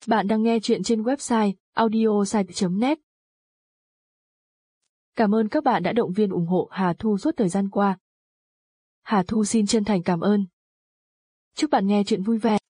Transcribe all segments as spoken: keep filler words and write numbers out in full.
Bạn đang nghe chuyện trên website audiosite chấm net. Cảm ơn các bạn đã động viên ủng hộ Hà Thu suốt thời gian qua. Hà Thu xin chân thành cảm ơn. Chúc bạn nghe chuyện vui vẻ.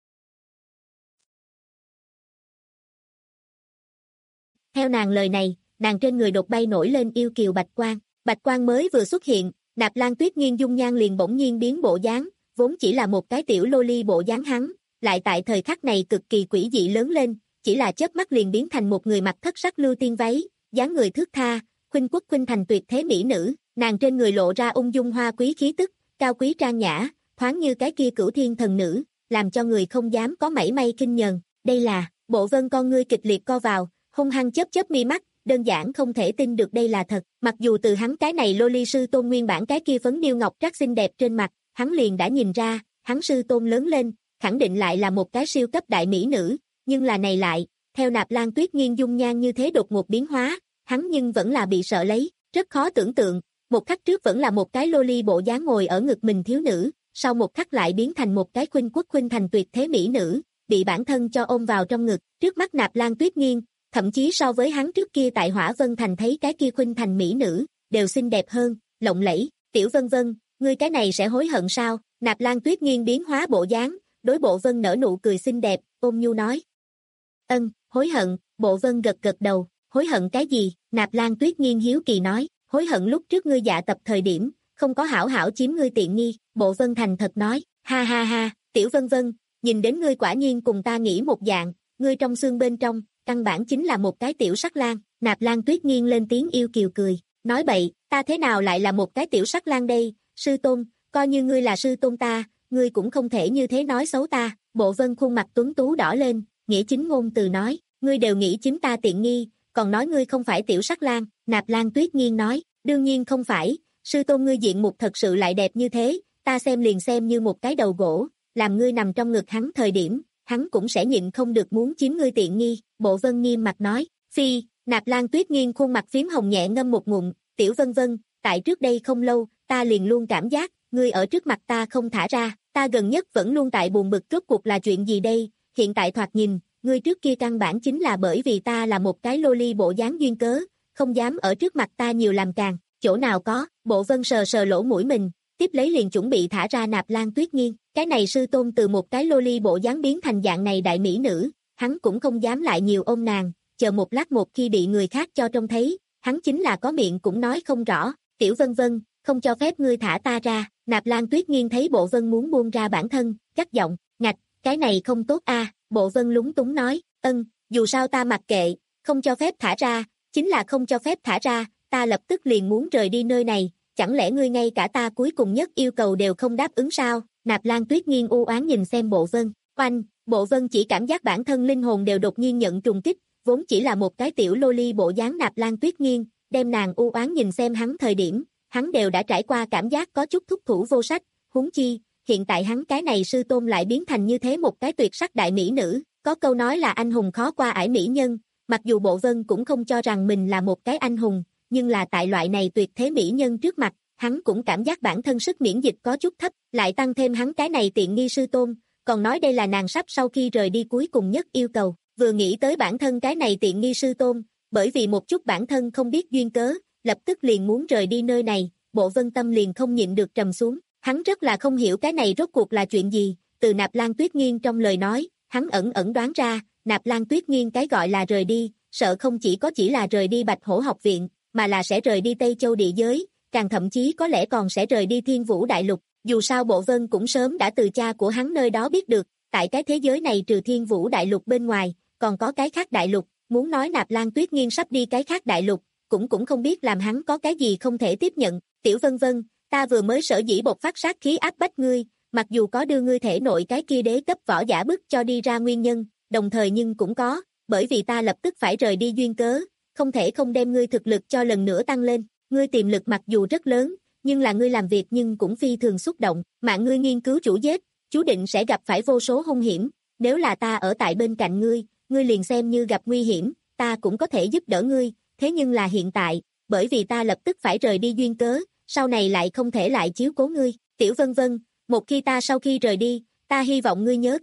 Theo nàng lời này, nàng trên người đột bay nổi lên yêu kiều bạch quang. Bạch quang mới vừa xuất hiện, Nạp Lan Tuyết Nghiên dung nhan liền bỗng nhiên biến bộ dáng, vốn chỉ là một cái tiểu lô ly bộ dáng hắn, lại tại thời khắc này cực kỳ quỷ dị lớn lên, chỉ là chớp mắt liền biến thành một người mặc thất sắc lưu tiên váy, dáng người thướt tha, khuynh quốc khuynh thành tuyệt thế mỹ nữ, nàng trên người lộ ra ung dung hoa quý khí tức, cao quý trang nhã, thoáng như cái kia cửu thiên thần nữ, làm cho người không dám có mảy may kinh nhờn. Đây là, Bộ Vân con ngươi kịch liệt co vào, hung hăng chớp chớp mi mắt, đơn giản không thể tin được đây là thật. Mặc dù từ hắn cái này lô ly sư tôn nguyên bản cái kia phấn điêu ngọc trác xinh đẹp trên mặt, hắn liền đã nhìn ra, hắn sư tôn lớn lên, khẳng định lại là một cái siêu cấp đại mỹ nữ, nhưng là này lại, theo Nạp Lan Tuyết Nghiên dung nhan như thế đột ngột biến hóa, hắn nhưng vẫn là bị sợ lấy, rất khó tưởng tượng, một khắc trước vẫn là một cái lô ly bộ dáng ngồi ở ngực mình thiếu nữ, sau một khắc lại biến thành một cái khuynh quốc khuynh thành tuyệt thế mỹ nữ, bị bản thân cho ôm vào trong ngực, trước mắt Nạp Lan Tuyết Nghiên, thậm chí so với hắn trước kia tại Hỏa Vân Thành thấy cái kia khuynh thành mỹ nữ, đều xinh đẹp hơn, lộng lẫy. Tiểu Vân Vân, ngươi cái này sẽ hối hận sao? Nạp Lan Tuyết Nghiên biến hóa bộ dáng, đối Bộ Vân nở nụ cười xinh đẹp, ôm nhu nói. Ân, hối hận. Bộ Vân gật gật đầu, hối hận cái gì? Nạp Lan Tuyết Nghiên hiếu kỳ nói, hối hận lúc trước ngươi dạ tập thời điểm, không có hảo hảo chiếm ngươi tiện nghi. Bộ Vân thành thật nói, ha ha ha, Tiểu Vân Vân, nhìn đến ngươi quả nhiên cùng ta nghĩ một dạng, ngươi trong xương bên trong, căn bản chính là một cái tiểu sắc lang. Nạp Lan Tuyết Nghiên lên tiếng yêu kiều cười, nói bậy, ta thế nào lại là một cái tiểu sắc lang đây, sư tôn, coi như ngươi là sư tôn ta, ngươi cũng không thể như thế nói xấu ta. Bộ Vân khuôn mặt tuấn tú đỏ lên, nghĩa chính ngôn từ nói, ngươi đều nghĩ chiếm ta tiện nghi, còn nói ngươi không phải tiểu sắc lang. Nạp Lan Tuyết Nghiên nói, đương nhiên không phải, sư tôn ngươi diện mục thật sự lại đẹp như thế, ta xem liền xem như một cái đầu gỗ, làm ngươi nằm trong ngực hắn thời điểm, hắn cũng sẽ nhịn không được muốn chiếm ngươi tiện nghi. Bộ Vân nghiêm mặt nói, phi. Nạp Lan Tuyết Nghiên khuôn mặt phím hồng nhẹ ngâm một ngụm, Tiểu Vân Vân, tại trước đây không lâu, ta liền luôn cảm giác, ngươi ở trước mặt ta không thả ra, ta gần nhất vẫn luôn tại buồn bực rốt cuộc là chuyện gì đây, hiện tại thoạt nhìn, ngươi trước kia căn bản chính là bởi vì ta là một cái lô ly bộ dáng duyên cớ, không dám ở trước mặt ta nhiều làm càng, chỗ nào có. Bộ Vân sờ sờ lỗ mũi mình, tiếp lấy liền chuẩn bị thả ra Nạp Lan Tuyết Nghiên, cái này sư tôn từ một cái lô ly bộ dáng biến thành dạng này đại mỹ nữ, hắn cũng không dám lại nhiều ôm nàng, chờ một lát một khi bị người khác cho trông thấy, hắn chính là có miệng cũng nói không rõ. Tiểu Vân Vân, không cho phép ngươi thả ta ra. Nạp Lan Tuyết Nghiên thấy Bộ Vân muốn buông ra bản thân, gắt giọng, ngạch, cái này không tốt a. À. Bộ Vân lúng túng nói, ân, dù sao ta mặc kệ, không cho phép thả ra, chính là không cho phép thả ra, ta lập tức liền muốn rời đi nơi này, chẳng lẽ ngươi ngay cả ta cuối cùng nhất yêu cầu đều không đáp ứng sao? Nạp Lan Tuyết Nghiên u oán nhìn xem Bộ Vân, oanh, Bộ Vân chỉ cảm giác bản thân linh hồn đều đột nhiên nhận trùng kích, vốn chỉ là một cái tiểu lô ly bộ dáng Nạp Lan Tuyết Nghiên, đem nàng u oán nhìn xem hắn thời điểm, hắn đều đã trải qua cảm giác có chút thúc thủ vô sách, huống chi, hiện tại hắn cái này sư tôn lại biến thành như thế một cái tuyệt sắc đại mỹ nữ, có câu nói là anh hùng khó qua ải mỹ nhân, mặc dù Bộ Vân cũng không cho rằng mình là một cái anh hùng, nhưng là tại loại này tuyệt thế mỹ nhân trước mặt, hắn cũng cảm giác bản thân sức miễn dịch có chút thấp, lại tăng thêm hắn cái này tiện nghi sư tôn, còn nói đây là nàng sắp sau khi rời đi cuối cùng nhất yêu cầu, vừa nghĩ tới bản thân cái này tiện nghi sư tôn, bởi vì một chút bản thân không biết duyên cớ, lập tức liền muốn rời đi nơi này, Bộ Vân tâm liền không nhịn được trầm xuống, hắn rất là không hiểu cái này rốt cuộc là chuyện gì, từ Nạp Lan Tuyết Nghiên trong lời nói, hắn ẩn ẩn đoán ra, Nạp Lan Tuyết Nghiên cái gọi là rời đi, sợ không chỉ có chỉ là rời đi Bạch Hổ học viện, mà là sẽ rời đi Tây Châu địa giới, càng thậm chí có lẽ còn sẽ rời đi Thiên Vũ Đại Lục, dù sao Bộ Vân cũng sớm đã từ cha của hắn nơi đó biết được, tại cái thế giới này trừ Thiên Vũ Đại Lục bên ngoài, còn có cái khác đại lục, muốn nói Nạp Lan Tuyết Nghiên sắp đi cái khác đại lục, cũng cũng không biết làm hắn có cái gì không thể tiếp nhận. Tiểu Vân Vân, ta vừa mới sở dĩ bộc phát sát khí áp bách ngươi, mặc dù có đưa ngươi thể nội cái kia đế cấp võ giả bức cho đi ra nguyên nhân, đồng thời nhưng cũng có, bởi vì ta lập tức phải rời đi duyên cớ, không thể không đem ngươi thực lực cho lần nữa tăng lên, ngươi tiềm lực mặc dù rất lớn, nhưng là ngươi làm việc nhưng cũng phi thường xúc động, mạng ngươi nghiên cứu chủ giết, chú định sẽ gặp phải vô số hung hiểm, nếu là ta ở tại bên cạnh ngươi, ngươi liền xem như gặp nguy hiểm, ta cũng có thể giúp đỡ ngươi, thế nhưng là hiện tại, bởi vì ta lập tức phải rời đi duyên cớ, sau này lại không thể lại chiếu cố ngươi. Tiểu Vân Vân, một khi ta sau khi rời đi, ta hy vọng ngươi nhớ kỹ,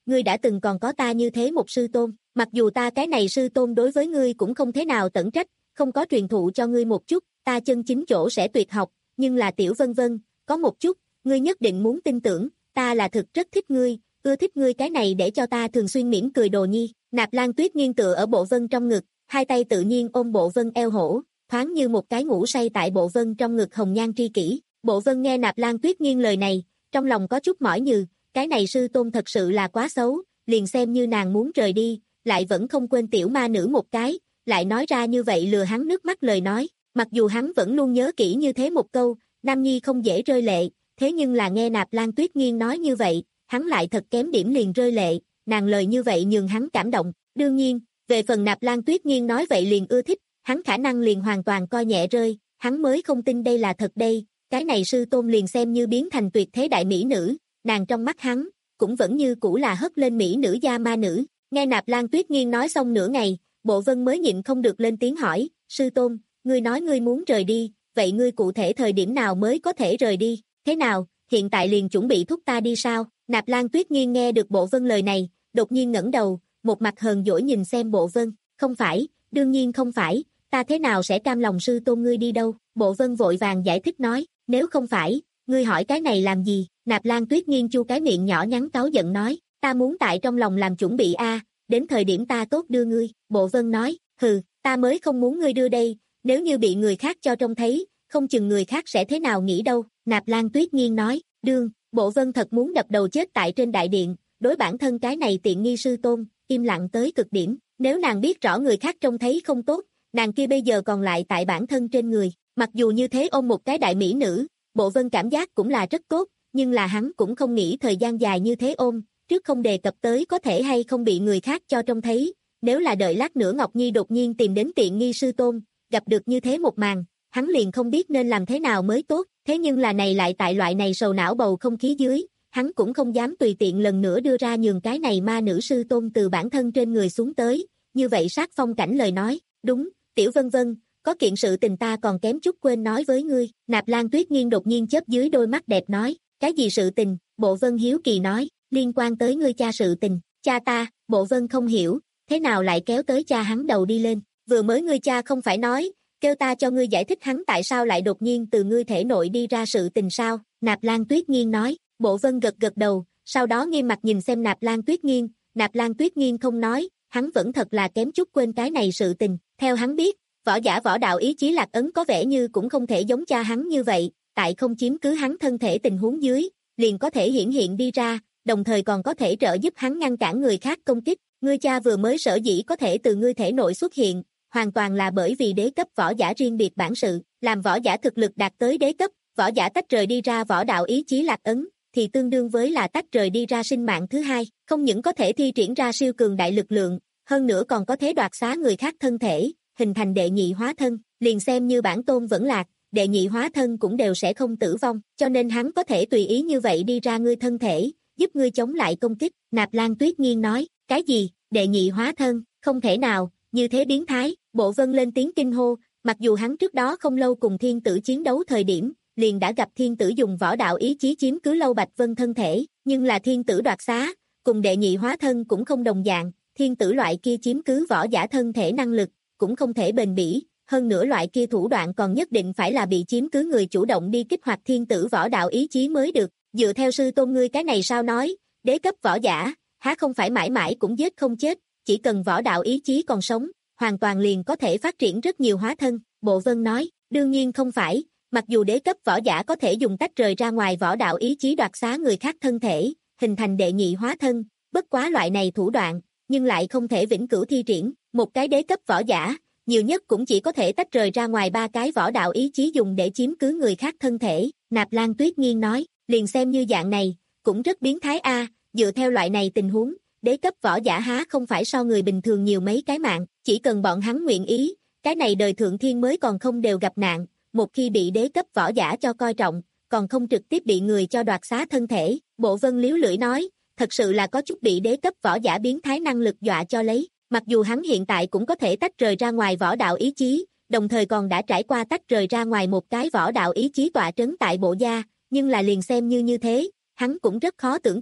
ngươi đã từng còn có ta như thế một sư tôn, mặc dù ta cái này sư tôn đối với ngươi cũng không thế nào tẩn trách, không có truyền thụ cho ngươi một chút, ta chân chính chỗ sẽ tuyệt học, nhưng là tiểu vân vân, có một chút, ngươi nhất định muốn tin tưởng, ta là thực rất thích ngươi, ưa thích ngươi cái này để cho ta thường xuyên mỉm cười đồ nhi. Nạp Lan Tuyết nghiêng tựa ở Bộ Vân trong ngực, hai tay tự nhiên ôm Bộ Vân eo hổ, thoáng như một cái ngủ say tại Bộ Vân trong ngực hồng nhan tri kỷ. Bộ Vân nghe Nạp Lan Tuyết nghiêng lời này, trong lòng có chút mỏi nhừ, cái này sư tôn thật sự là quá xấu, liền xem như nàng muốn rời đi, lại vẫn không quên tiểu ma nữ một cái, lại nói ra như vậy lừa hắn nước mắt lời nói, mặc dù hắn vẫn luôn nhớ kỹ như thế một câu, nam nhi không dễ rơi lệ, thế nhưng là nghe Nạp Lan Tuyết nghiêng nói như vậy, hắn lại thật kém điểm liền rơi lệ, nàng lời như vậy nhường hắn cảm động, đương nhiên, về phần Nạp Lan Tuyết nghiêng nói vậy liền ưa thích, hắn khả năng liền hoàn toàn coi nhẹ rơi, hắn mới không tin đây là thật đây, cái này sư tôn liền xem như biến thành tuyệt thế đại mỹ nữ, nàng trong mắt hắn, cũng vẫn như cũ là hất lên mỹ nữ gia ma nữ, nghe Nạp Lan Tuyết nghiêng nói xong nửa ngày, Bộ Vân mới nhịn không được lên tiếng hỏi, sư tôn, ngươi nói ngươi muốn rời đi, vậy ngươi cụ thể thời điểm nào mới có thể rời đi, thế nào, hiện tại liền chuẩn bị thúc ta đi sao? Nạp Lan Tuyết nghiêng nghe được Bộ Vân lời này, đột nhiên ngẩng đầu, một mặt hờn dỗi nhìn xem Bộ Vân, không phải, đương nhiên không phải, ta thế nào sẽ cam lòng sư tôn ngươi đi đâu? Bộ Vân vội vàng giải thích nói, nếu không phải, ngươi hỏi cái này làm gì? Nạp Lan Tuyết nghiêng chu cái miệng nhỏ nhắn cáu giận nói, ta muốn tại trong lòng làm chuẩn bị a, đến thời điểm ta tốt đưa ngươi. Bộ Vân nói, hừ, ta mới không muốn ngươi đưa đây, nếu như bị người khác cho trông thấy, không chừng người khác sẽ thế nào nghĩ đâu. Nạp Lan Tuyết nghiêng nói, đương, Bộ Vân thật muốn đập đầu chết tại trên đại điện, đối bản thân cái này tiện nghi sư tôn, im lặng tới cực điểm, nếu nàng biết rõ người khác trông thấy không tốt, nàng kia bây giờ còn lại tại bản thân trên người, mặc dù như thế ôm một cái đại mỹ nữ, Bộ Vân cảm giác cũng là rất tốt, nhưng là hắn cũng không nghĩ thời gian dài như thế ôm, trước không đề cập tới có thể hay không bị người khác cho trông thấy, nếu là đợi lát nữa Ngọc Nhi đột nhiên tìm đến tiện nghi sư tôn, gặp được như thế một màn, hắn liền không biết nên làm thế nào mới tốt, thế nhưng là này lại tại loại này sầu não bầu không khí dưới, hắn cũng không dám tùy tiện lần nữa đưa ra nhường cái này ma nữ sư tôn từ bản thân trên người xuống tới, như vậy sát phong cảnh lời nói, đúng, tiểu vân vân, có kiện sự tình ta còn kém chút quên nói với ngươi. Nạp Lan Tuyết nghiêng đột nhiên chớp dưới đôi mắt đẹp nói, cái gì sự tình? Bộ Vân hiếu kỳ nói, liên quan tới ngươi cha sự tình. Cha ta? Bộ Vân không hiểu, thế nào lại kéo tới cha hắn đầu đi lên, vừa mới ngươi cha không phải nói, kêu ta cho ngươi giải thích hắn tại sao lại đột nhiên từ ngươi thể nội đi ra sự tình sao? Nạp Lan Tuyết nghiêng nói. Bộ Vân gật gật đầu, sau đó nghiêm mặt nhìn xem Nạp Lan Tuyết nghiêng, Nạp Lan Tuyết nghiêng không nói, hắn vẫn thật là kém chút quên cái này sự tình, theo hắn biết, võ giả võ đạo ý chí lạc ấn có vẻ như cũng không thể giống cha hắn như vậy, tại không chiếm cứ hắn thân thể tình huống dưới, liền có thể hiển hiện đi ra, đồng thời còn có thể trợ giúp hắn ngăn cản người khác công kích, ngươi cha vừa mới sở dĩ có thể từ ngươi thể nội xuất hiện, hoàn toàn là bởi vì đế cấp võ giả riêng biệt bản sự, làm võ giả thực lực đạt tới đế cấp, võ giả tách rời đi ra võ đạo ý chí lạc ấn, thì tương đương với là tách rời đi ra sinh mạng thứ hai, không những có thể thi triển ra siêu cường đại lực lượng, hơn nữa còn có thể đoạt xá người khác thân thể, hình thành đệ nhị hóa thân, liền xem như bản tôn vẫn lạc, đệ nhị hóa thân cũng đều sẽ không tử vong, cho nên hắn có thể tùy ý như vậy đi ra ngươi thân thể, giúp ngươi chống lại công kích. Nạp Lan Tuyết nghiêng nói, cái gì, đệ nhị hóa thân, không thể nào, như thế biến thái. Bộ Vân lên tiếng kinh hô, mặc dù hắn trước đó không lâu cùng thiên tử chiến đấu thời điểm, liền đã gặp thiên tử dùng võ đạo ý chí chiếm cứ Lâu Bạch Vân thân thể, nhưng là thiên tử đoạt xá, cùng đệ nhị hóa thân cũng không đồng dạng, thiên tử loại kia chiếm cứ võ giả thân thể năng lực, cũng không thể bền bỉ, hơn nữa loại kia thủ đoạn còn nhất định phải là bị chiếm cứ người chủ động đi kích hoạt thiên tử võ đạo ý chí mới được, dựa theo sư tôn ngươi cái này sao nói, đế cấp võ giả, há không phải mãi mãi cũng giết không chết, chỉ cần võ đạo ý chí còn sống, hoàn toàn liền có thể phát triển rất nhiều hóa thân. Bộ Vân nói, đương nhiên không phải, mặc dù đế cấp võ giả có thể dùng tách rời ra ngoài võ đạo ý chí đoạt xá người khác thân thể, hình thành đệ nhị hóa thân, bất quá loại này thủ đoạn, nhưng lại không thể vĩnh cửu thi triển, một cái đế cấp võ giả, nhiều nhất cũng chỉ có thể tách rời ra ngoài ba cái võ đạo ý chí dùng để chiếm cứ người khác thân thể. Nạp Lan Tuyết nghiêng nói, liền xem như dạng này, cũng rất biến thái a, dựa theo loại này tình huống, đế cấp võ giả há không phải so người bình thường nhiều mấy cái mạng, chỉ cần bọn hắn nguyện ý, cái này đời thượng thiên mới còn không đều gặp nạn, một khi bị đế cấp võ giả cho coi trọng, còn không trực tiếp bị người cho đoạt xá thân thể. Bộ Vân liếu lưỡi nói, thật sự là có chút bị đế cấp võ giả biến thái năng lực dọa cho lấy, mặc dù hắn hiện tại cũng có thể tách rời ra ngoài võ đạo ý chí, đồng thời còn đã trải qua tách rời ra ngoài một cái võ đạo ý chí tọa trấn tại bộ gia, nhưng là liền xem như như thế, hắn cũng rất khó tưởng tượng,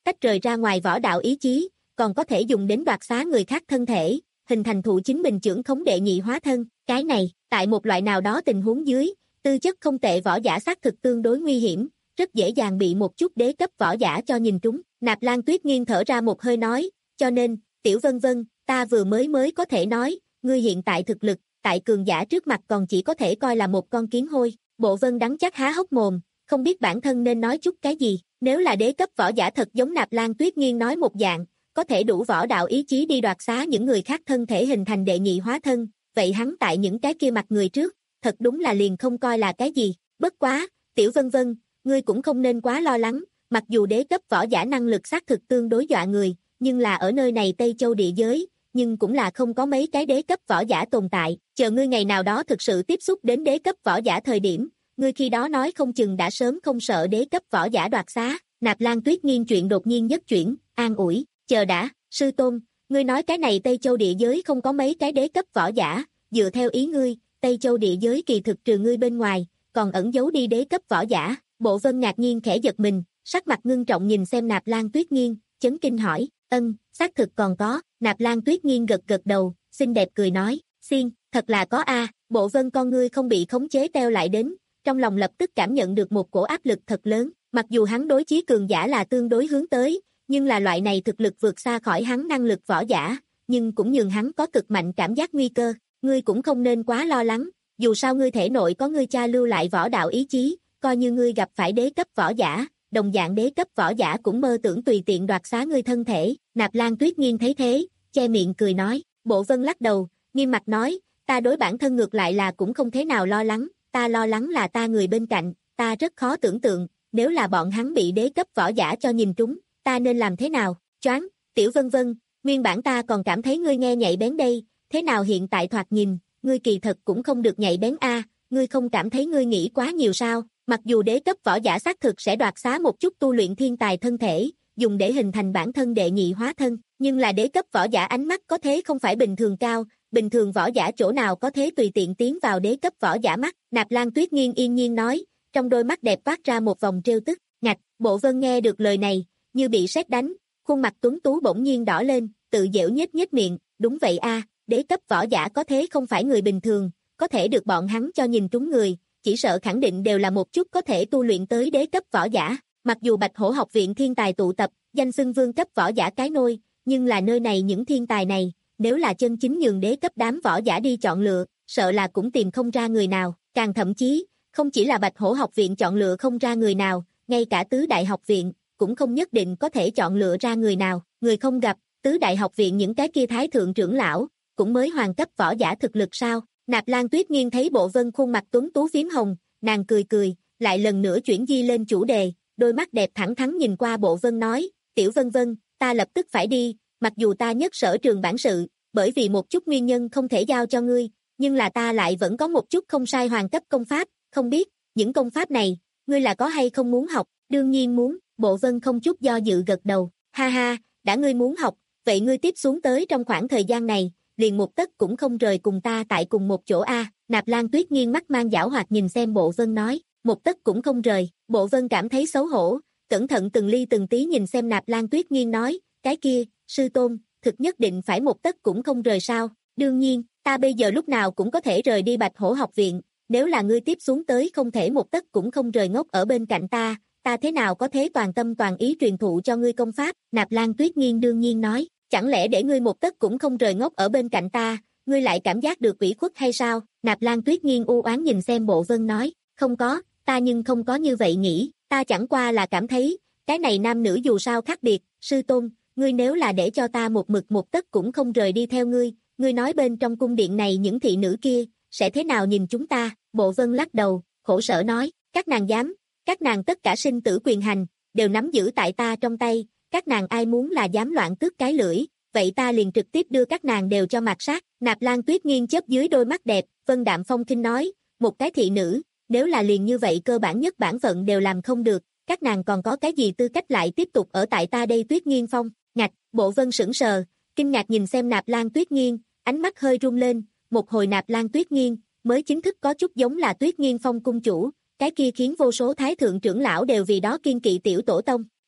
tách rời ra ngoài võ đạo ý chí, còn có thể dùng đến đoạt xá người khác thân thể, hình thành thụ chính mình chưởng khống đệ nhị hóa thân. Cái này, tại một loại nào đó tình huống dưới, tư chất không tệ võ giả xác thực tương đối nguy hiểm, rất dễ dàng bị một chút đế cấp võ giả cho nhìn trúng. Nạp Lan Tuyết Nghiên thở ra một hơi nói, cho nên, Tiểu Vân Vân, ta vừa mới mới có thể nói, ngươi hiện tại thực lực, tại cường giả trước mặt còn chỉ có thể coi là một con kiến hôi. Bộ Vân đắng chắc há hốc mồm, không biết bản thân nên nói chút cái gì. Nếu là đế cấp võ giả thật giống Nạp Lan Tuyết Nghiên nói một dạng, có thể đủ võ đạo ý chí đi đoạt xá những người khác thân thể hình thành đệ nhị hóa thân, vậy hắn tại những cái kia mặt người trước, thật đúng là liền không coi là cái gì. Bất quá, Tiểu Vân Vân, ngươi cũng không nên quá lo lắng, mặc dù đế cấp võ giả năng lực xác thực tương đối dọa người, nhưng là ở nơi này Tây Châu địa giới, nhưng cũng là không có mấy cái đế cấp võ giả tồn tại, chờ ngươi ngày nào đó thực sự tiếp xúc đến đế cấp võ giả thời điểm, ngươi khi đó nói không chừng đã sớm không sợ đế cấp võ giả đoạt xá. Nạp Lan Tuyết Nghiên chuyện đột nhiên nhất chuyển, an ủi, chờ đã, sư tôn, ngươi nói cái này Tây Châu địa giới không có mấy cái đế cấp võ giả, dựa theo ý ngươi, Tây Châu địa giới kỳ thực trừ ngươi bên ngoài, còn ẩn giấu đi đế cấp võ giả. Bộ Vân ngạc nhiên khẽ giật mình, sắc mặt ngưng trọng nhìn xem Nạp Lan Tuyết Nghiên, chấn kinh hỏi, ân, xác thực còn có. Nạp Lan Tuyết Nghiên gật gật đầu, xinh đẹp cười nói, xiên, thật là có a. Bộ Vân con ngươi không bị khống chế teo lại đến, trong lòng lập tức cảm nhận được một cổ áp lực thật lớn, mặc dù hắn đối chí cường giả là tương đối hướng tới, nhưng là loại này thực lực vượt xa khỏi hắn năng lực võ giả, nhưng cũng nhường hắn có cực mạnh cảm giác nguy cơ. Ngươi cũng không nên quá lo lắng, dù sao ngươi thể nội có ngươi cha lưu lại võ đạo ý chí, coi như ngươi gặp phải đế cấp võ giả, đồng dạng đế cấp võ giả cũng mơ tưởng tùy tiện đoạt xá ngươi thân thể. Nạp Lan Tuyết Nghiên thấy thế, che miệng cười nói. Bộ Vân lắc đầu, nghiêm mặt nói, ta đối bản thân ngược lại là cũng không thế nào lo lắng, ta lo lắng là ta người bên cạnh, ta rất khó tưởng tượng, nếu là bọn hắn bị đế cấp võ giả cho nhìn trúng, ta nên làm thế nào? Choáng, Tiểu Vân Vân, nguyên bản ta còn cảm thấy ngươi nghe nhạy bén đây, thế nào hiện tại thoạt nhìn, ngươi kỳ thật cũng không được nhạy bén a, ngươi không cảm thấy ngươi nghĩ quá nhiều sao? Mặc dù đế cấp võ giả xác thực sẽ đoạt xá một chút tu luyện thiên tài thân thể, dùng để hình thành bản thân đệ nhị hóa thân, nhưng là đế cấp võ giả ánh mắt có thế không phải bình thường cao, bình thường võ giả chỗ nào có thế tùy tiện tiến vào đế cấp võ giả mắt. Nạp Lan Tuyết Nghiên yên nhiên nói, trong đôi mắt đẹp phát ra một vòng trêu tức. Ngạch, Bộ Vân nghe được lời này, như bị sét đánh, khuôn mặt tuấn tú bỗng nhiên đỏ lên, tự giễu nhếch nhếch miệng, đúng vậy a, đế cấp võ giả có thế không phải người bình thường, có thể được bọn hắn cho nhìn trúng người, chỉ sợ khẳng định đều là một chút có thể tu luyện tới đế cấp võ giả. Mặc dù Bạch Hổ học viện thiên tài tụ tập, danh xưng vương cấp võ giả cái nôi, nhưng là nơi này những thiên tài này, nếu là chân chính nhường đế cấp đám võ giả đi chọn lựa, sợ là cũng tìm không ra người nào, càng thậm chí, không chỉ là Bạch Hổ học viện chọn lựa không ra người nào, ngay cả tứ đại học viện, cũng không nhất định có thể chọn lựa ra người nào, người không gặp, tứ đại học viện những cái kia thái thượng trưởng lão, cũng mới hoàng cấp võ giả thực lực sao? Nạp Lan Tuyết Nghiên thấy Bộ Vân khuôn mặt tuấn tú phím hồng, nàng cười cười, lại lần nữa chuyển di lên chủ đề, đôi mắt đẹp thẳng thắn nhìn qua Bộ Vân nói, Tiểu Vân Vân, ta lập tức phải đi, mặc dù ta nhất sở trường bản sự, bởi vì một chút nguyên nhân không thể giao cho ngươi, nhưng là ta lại vẫn có một chút không sai hoàng cấp công pháp, không biết, những công pháp này, ngươi là có hay không muốn học? Đương nhiên muốn. Bộ Vân không chút do dự gật đầu, ha ha, đã ngươi muốn học, vậy ngươi tiếp xuống tới trong khoảng thời gian này, liền một tấc cũng không rời cùng ta tại cùng một chỗ a. Nạp Lan Tuyết Nghiên mắt mang giảo hoạt nhìn xem Bộ Vân nói, một tấc cũng không rời. Bộ Vân cảm thấy xấu hổ, cẩn thận từng ly từng tí nhìn xem Nạp Lan Tuyết Nghiên nói, cái kia, sư tôn, thực nhất định phải một tấc cũng không rời sao? Đương nhiên, ta bây giờ lúc nào cũng có thể rời đi Bạch Hổ học viện, nếu là ngươi tiếp xuống tới không thể một tấc cũng không rời ngốc ở bên cạnh ta, ta thế nào có thế toàn tâm toàn ý truyền thụ cho ngươi công pháp? Nạp Lan Tuyết Nghiên đương nhiên nói, chẳng lẽ để ngươi một tấc cũng không rời ngốc ở bên cạnh ta, ngươi lại cảm giác được ủy khuất hay sao? Nạp Lan Tuyết Nghiên u oán nhìn xem Bộ Vân nói, không có, ta nhưng không có như vậy nghĩ, ta chẳng qua là cảm thấy, cái này nam nữ dù sao khác biệt, sư tôn, ngươi nếu là để cho ta một mực một tấc cũng không rời đi theo ngươi, ngươi nói bên trong cung điện này những thị nữ kia, sẽ thế nào nhìn chúng ta? Bộ Vân lắc đầu, khổ sở nói, các nàng dám, các nàng tất cả sinh tử quyền hành, đều nắm giữ tại ta trong tay, các nàng ai muốn là dám loạn tước cái lưỡi, vậy ta liền trực tiếp đưa các nàng đều cho mạt sát. Nạp Lan Tuyết Nghiên chớp dưới đôi mắt đẹp, Vân đạm phong khinh nói, một cái thị nữ, nếu là liền như vậy cơ bản nhất bản phận đều làm không được, các nàng còn có cái gì tư cách lại tiếp tục ở tại ta đây Tuyết Nghiên phong? Ngạch, Bộ Vân sững sờ, kinh ngạc nhìn xem Nạp Lan Tuyết Nghiên, ánh mắt hơi rung lên, một hồi Nạp Lan Tuyết Nghiên mới chính thức có chút giống là Tuyết Nghiên phong cung chủ, cái kia khiến vô số thái thượng trưởng lão đều vì đó kiên kỵ tiểu tổ tông.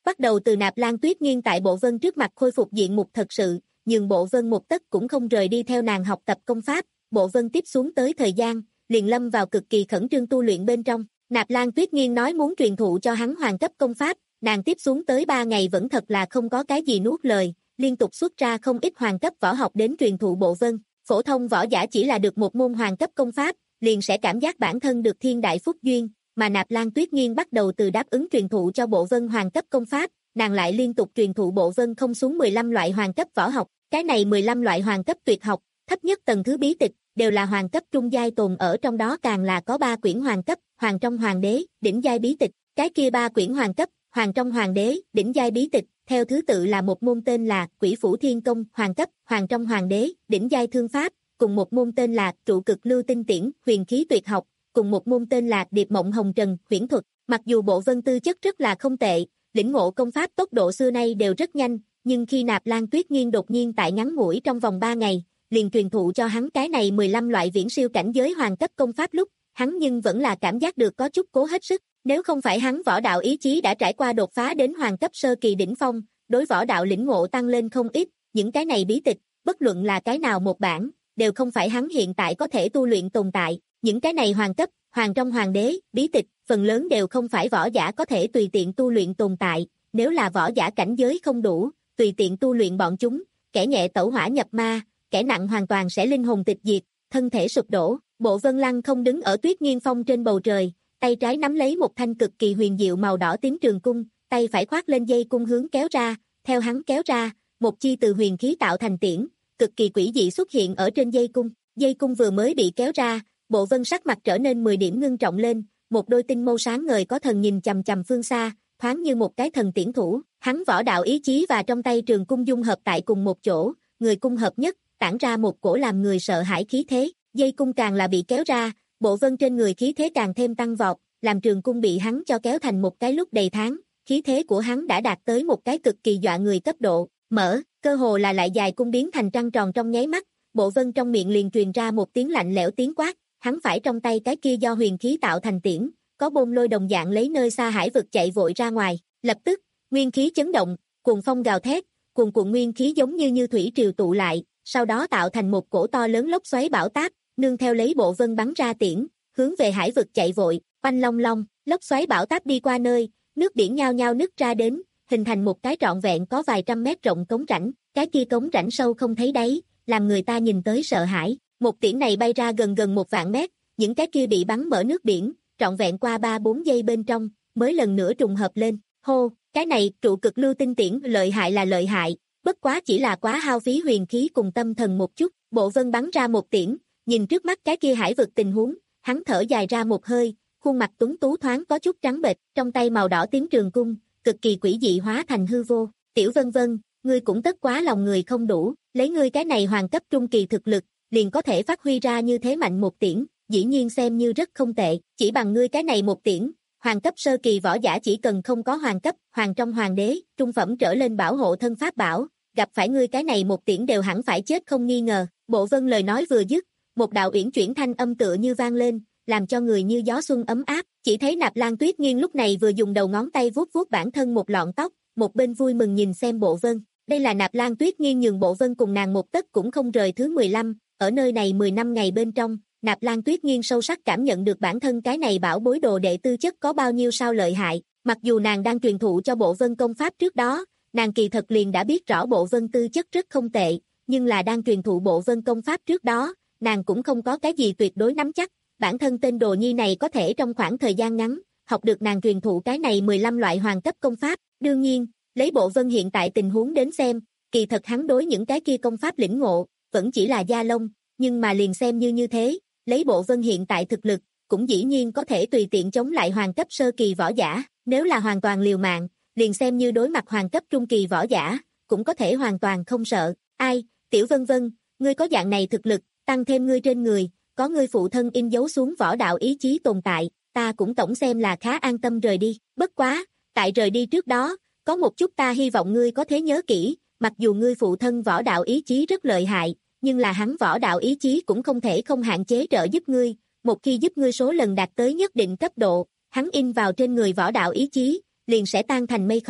Bắt đầu từ Nạp Lan Tuyết Nghiên tại Bộ Vân trước mặt khôi phục diện mục thật sự, nhưng Bộ Vân một tấc cũng không rời đi theo nàng học tập công pháp, Bộ Vân tiếp xuống tới thời gian, liền lâm vào cực kỳ khẩn trương tu luyện bên trong. Nạp Lan Tuyết Nghiên nói muốn truyền thụ cho hắn hoàng cấp công pháp, nàng tiếp xuống tới ba ngày vẫn thật là không có cái gì nuốt lời, liên tục xuất ra không ít hoàng cấp võ học đến truyền thụ Bộ Vân. Phổ thông võ giả chỉ là được một môn hoàng cấp công pháp, liền sẽ cảm giác bản thân được thiên đại phúc duyên, mà Nạp Lan Tuyết Nghiên bắt đầu từ đáp ứng truyền thụ cho Bộ Vân hoàng cấp công pháp, nàng lại liên tục truyền thụ Bộ Vân không xuống mười lăm loại hoàng cấp võ học, cái này mười lăm loại hoàng cấp tuyệt học, thấp nhất tầng thứ bí tịch, đều là hoàng cấp trung giai tồn ở trong đó, càng là có ba quyển hoàng cấp, Hoàng trong Hoàng đế, đỉnh giai bí tịch, cái kia ba quyển hoàng cấp, Hoàng trong Hoàng đế, đỉnh giai bí tịch, theo thứ tự là một môn tên là Quỷ Phủ Thiên Công, hoàng cấp, Hoàng trong Hoàng đế, đỉnh giai thương pháp, cùng một môn tên là Trụ Cực Lưu Tinh Tiễn, huyền khí tuyệt học, cùng một môn tên là Điệp Mộng Hồng Trần, huyễn thuật. Mặc dù Bộ Vân tư chất rất là không tệ, lĩnh ngộ công pháp tốc độ xưa nay đều rất nhanh, nhưng khi Nạp Lan Tuyết Nghiên đột nhiên tại ngắn ngủi trong vòng ba ngày, liền truyền thụ cho hắn cái này mười lăm loại viễn siêu cảnh giới hoàng cấp công pháp lúc, hắn nhưng vẫn là cảm giác được có chút cố hết sức, nếu không phải hắn võ đạo ý chí đã trải qua đột phá đến hoàng cấp sơ kỳ đỉnh phong, đối võ đạo lĩnh ngộ tăng lên không ít, những cái này bí tịch, bất luận là cái nào một bản, đều không phải hắn hiện tại có thể tu luyện tồn tại, những cái này hoàng cấp, Hoàng trong Hoàng đế, bí tịch, phần lớn đều không phải võ giả có thể tùy tiện tu luyện tồn tại, nếu là võ giả cảnh giới không đủ, tùy tiện tu luyện bọn chúng, kẻ nhẹ tẩu hỏa nhập ma, kẻ nặng hoàn toàn sẽ linh hồn tịch diệt, thân thể sụp đổ. Bộ Vân Lăng không đứng ở Tuyết Nghiên Phong trên bầu trời, tay trái nắm lấy một thanh cực kỳ huyền diệu màu đỏ tím trường cung, tay phải khoác lên dây cung hướng kéo ra, theo hắn kéo ra, một chi từ huyền khí tạo thành tiễn, cực kỳ quỷ dị xuất hiện ở trên dây cung. Dây cung vừa mới bị kéo ra, Bộ Vân sắc mặt trở nên mười điểm ngưng trọng lên, một đôi tinh mâu sáng ngời có thần nhìn chằm chằm phương xa, thoáng như một cái thần tiễn thủ, hắn võ đạo ý chí và trong tay trường cung dung hợp tại cùng một chỗ, người cung hợp nhất, tản ra một cổ làm người sợ hãi khí thế, dây cung càng là bị kéo ra, Bộ Vân trên người khí thế càng thêm tăng vọt, làm trường cung bị hắn cho kéo thành một cái lúc đầy tháng, khí thế của hắn đã đạt tới một cái cực kỳ dọa người cấp độ, mở, cơ hồ là lại dài cung biến thành trăng tròn trong nháy mắt, Bộ Vân trong miệng liền truyền ra một tiếng lạnh lẽo tiếng quát, hắn phải trong tay cái kia do huyền khí tạo thành tiễn, có bôn lôi đồng dạng lấy nơi xa hải vực chạy vội ra ngoài, lập tức, nguyên khí chấn động, cuồng phong gào thét, cuồn cuộn nguyên khí giống như như thủy triều tụ lại, sau đó tạo thành một cổ to lớn lốc xoáy bão táp, nương theo lấy Bộ Vân bắn ra tiễn, hướng về hải vực chạy vội, oanh long long, lốc xoáy bão táp đi qua nơi, nước biển nhao nhao nứt ra đến, hình thành một cái trọn vẹn có vài trăm mét rộng cống rãnh, cái kia cống rãnh sâu không thấy đáy, làm người ta nhìn tới sợ hãi. Một tiễn này bay ra gần gần một vạn mét, những cái kia bị bắn mở nước biển, trọn vẹn qua ba bốn giây bên trong, mới lần nữa trùng hợp lên. Hô, cái này Trụ Cực Lưu Tinh Tiễn lợi hại là lợi hại, bất quá chỉ là quá hao phí huyền khí cùng tâm thần một chút. Bộ Vân bắn ra một tiễn, nhìn trước mắt cái kia hải vực tình huống, hắn thở dài ra một hơi, khuôn mặt tuấn tú thoáng có chút trắng bệch, trong tay màu đỏ tím trường cung, cực kỳ quỷ dị hóa thành hư vô. Tiểu Vân Vân, ngươi cũng tất quá lòng người không đủ, lấy ngươi cái này hoàng cấp trung kỳ thực lực, liền có thể phát huy ra như thế mạnh một tiễn, dĩ nhiên xem như rất không tệ, chỉ bằng ngươi cái này một tiễn, hoàng cấp sơ kỳ võ giả chỉ cần không có hoàng cấp, Hoàng trong Hoàng đế, trung phẩm trở lên bảo hộ thân pháp bảo, gặp phải ngươi cái này một tiễn đều hẳn phải chết không nghi ngờ. Bộ Vân lời nói vừa dứt, một đạo uyển chuyển thanh âm tựa như vang lên, làm cho người như gió xuân ấm áp, chỉ thấy Nạp Lan Tuyết Nghiên lúc này vừa dùng đầu ngón tay vuốt vuốt bản thân một lọn tóc, một bên vui mừng nhìn xem Bộ Vân. Đây là Nạp Lan Tuyết Nghiên nhường Bộ Vân cùng nàng một tấc cũng không rời thứ mười lăm, ở nơi này mười năm ngày bên trong, Nạp Lan Tuyết Nghiên sâu sắc cảm nhận được bản thân cái này bảo bối đồ đệ tư chất có bao nhiêu sao lợi hại, mặc dù nàng đang truyền thụ cho Bộ Vân công pháp trước đó, nàng kỳ thật liền đã biết rõ Bộ Vân tư chất rất không tệ, nhưng là đang truyền thụ Bộ Vân công pháp trước đó, nàng cũng không có cái gì tuyệt đối nắm chắc, bản thân tên đồ nhi này có thể trong khoảng thời gian ngắn, học được nàng truyền thụ cái này mười lăm loại hoàng cấp công pháp, đương nhiên, lấy Bộ Vân hiện tại tình huống đến xem, kỳ thật hắn đối những cái kia công pháp lĩnh ngộ, vẫn chỉ là da lông, nhưng mà liền xem như như thế, lấy Bộ Vân hiện tại thực lực, cũng dĩ nhiên có thể tùy tiện chống lại hoàng cấp sơ kỳ võ giả, nếu là hoàn toàn liều mạng, liền xem như đối mặt hoàng cấp trung kỳ võ giả, cũng có thể hoàn toàn không sợ. Ai, Tiểu Vân Vân, ngươi có dạng này thực lực, tăng thêm ngươi trên người, có ngươi phụ thân in dấu xuống võ đạo ý chí tồn tại, ta cũng tổng xem là khá an tâm rời đi, bất quá, tại rời đi trước đó, có một chút ta hy vọng ngươi có thể nhớ kỹ, mặc dù ngươi phụ thân võ đạo ý chí rất lợi hại, nhưng là hắn võ đạo ý chí cũng không thể không hạn chế trợ giúp ngươi, một khi giúp ngươi số lần đạt tới nhất định cấp độ, hắn in vào trên người võ đạo ý chí, liền sẽ tan thành mây khói.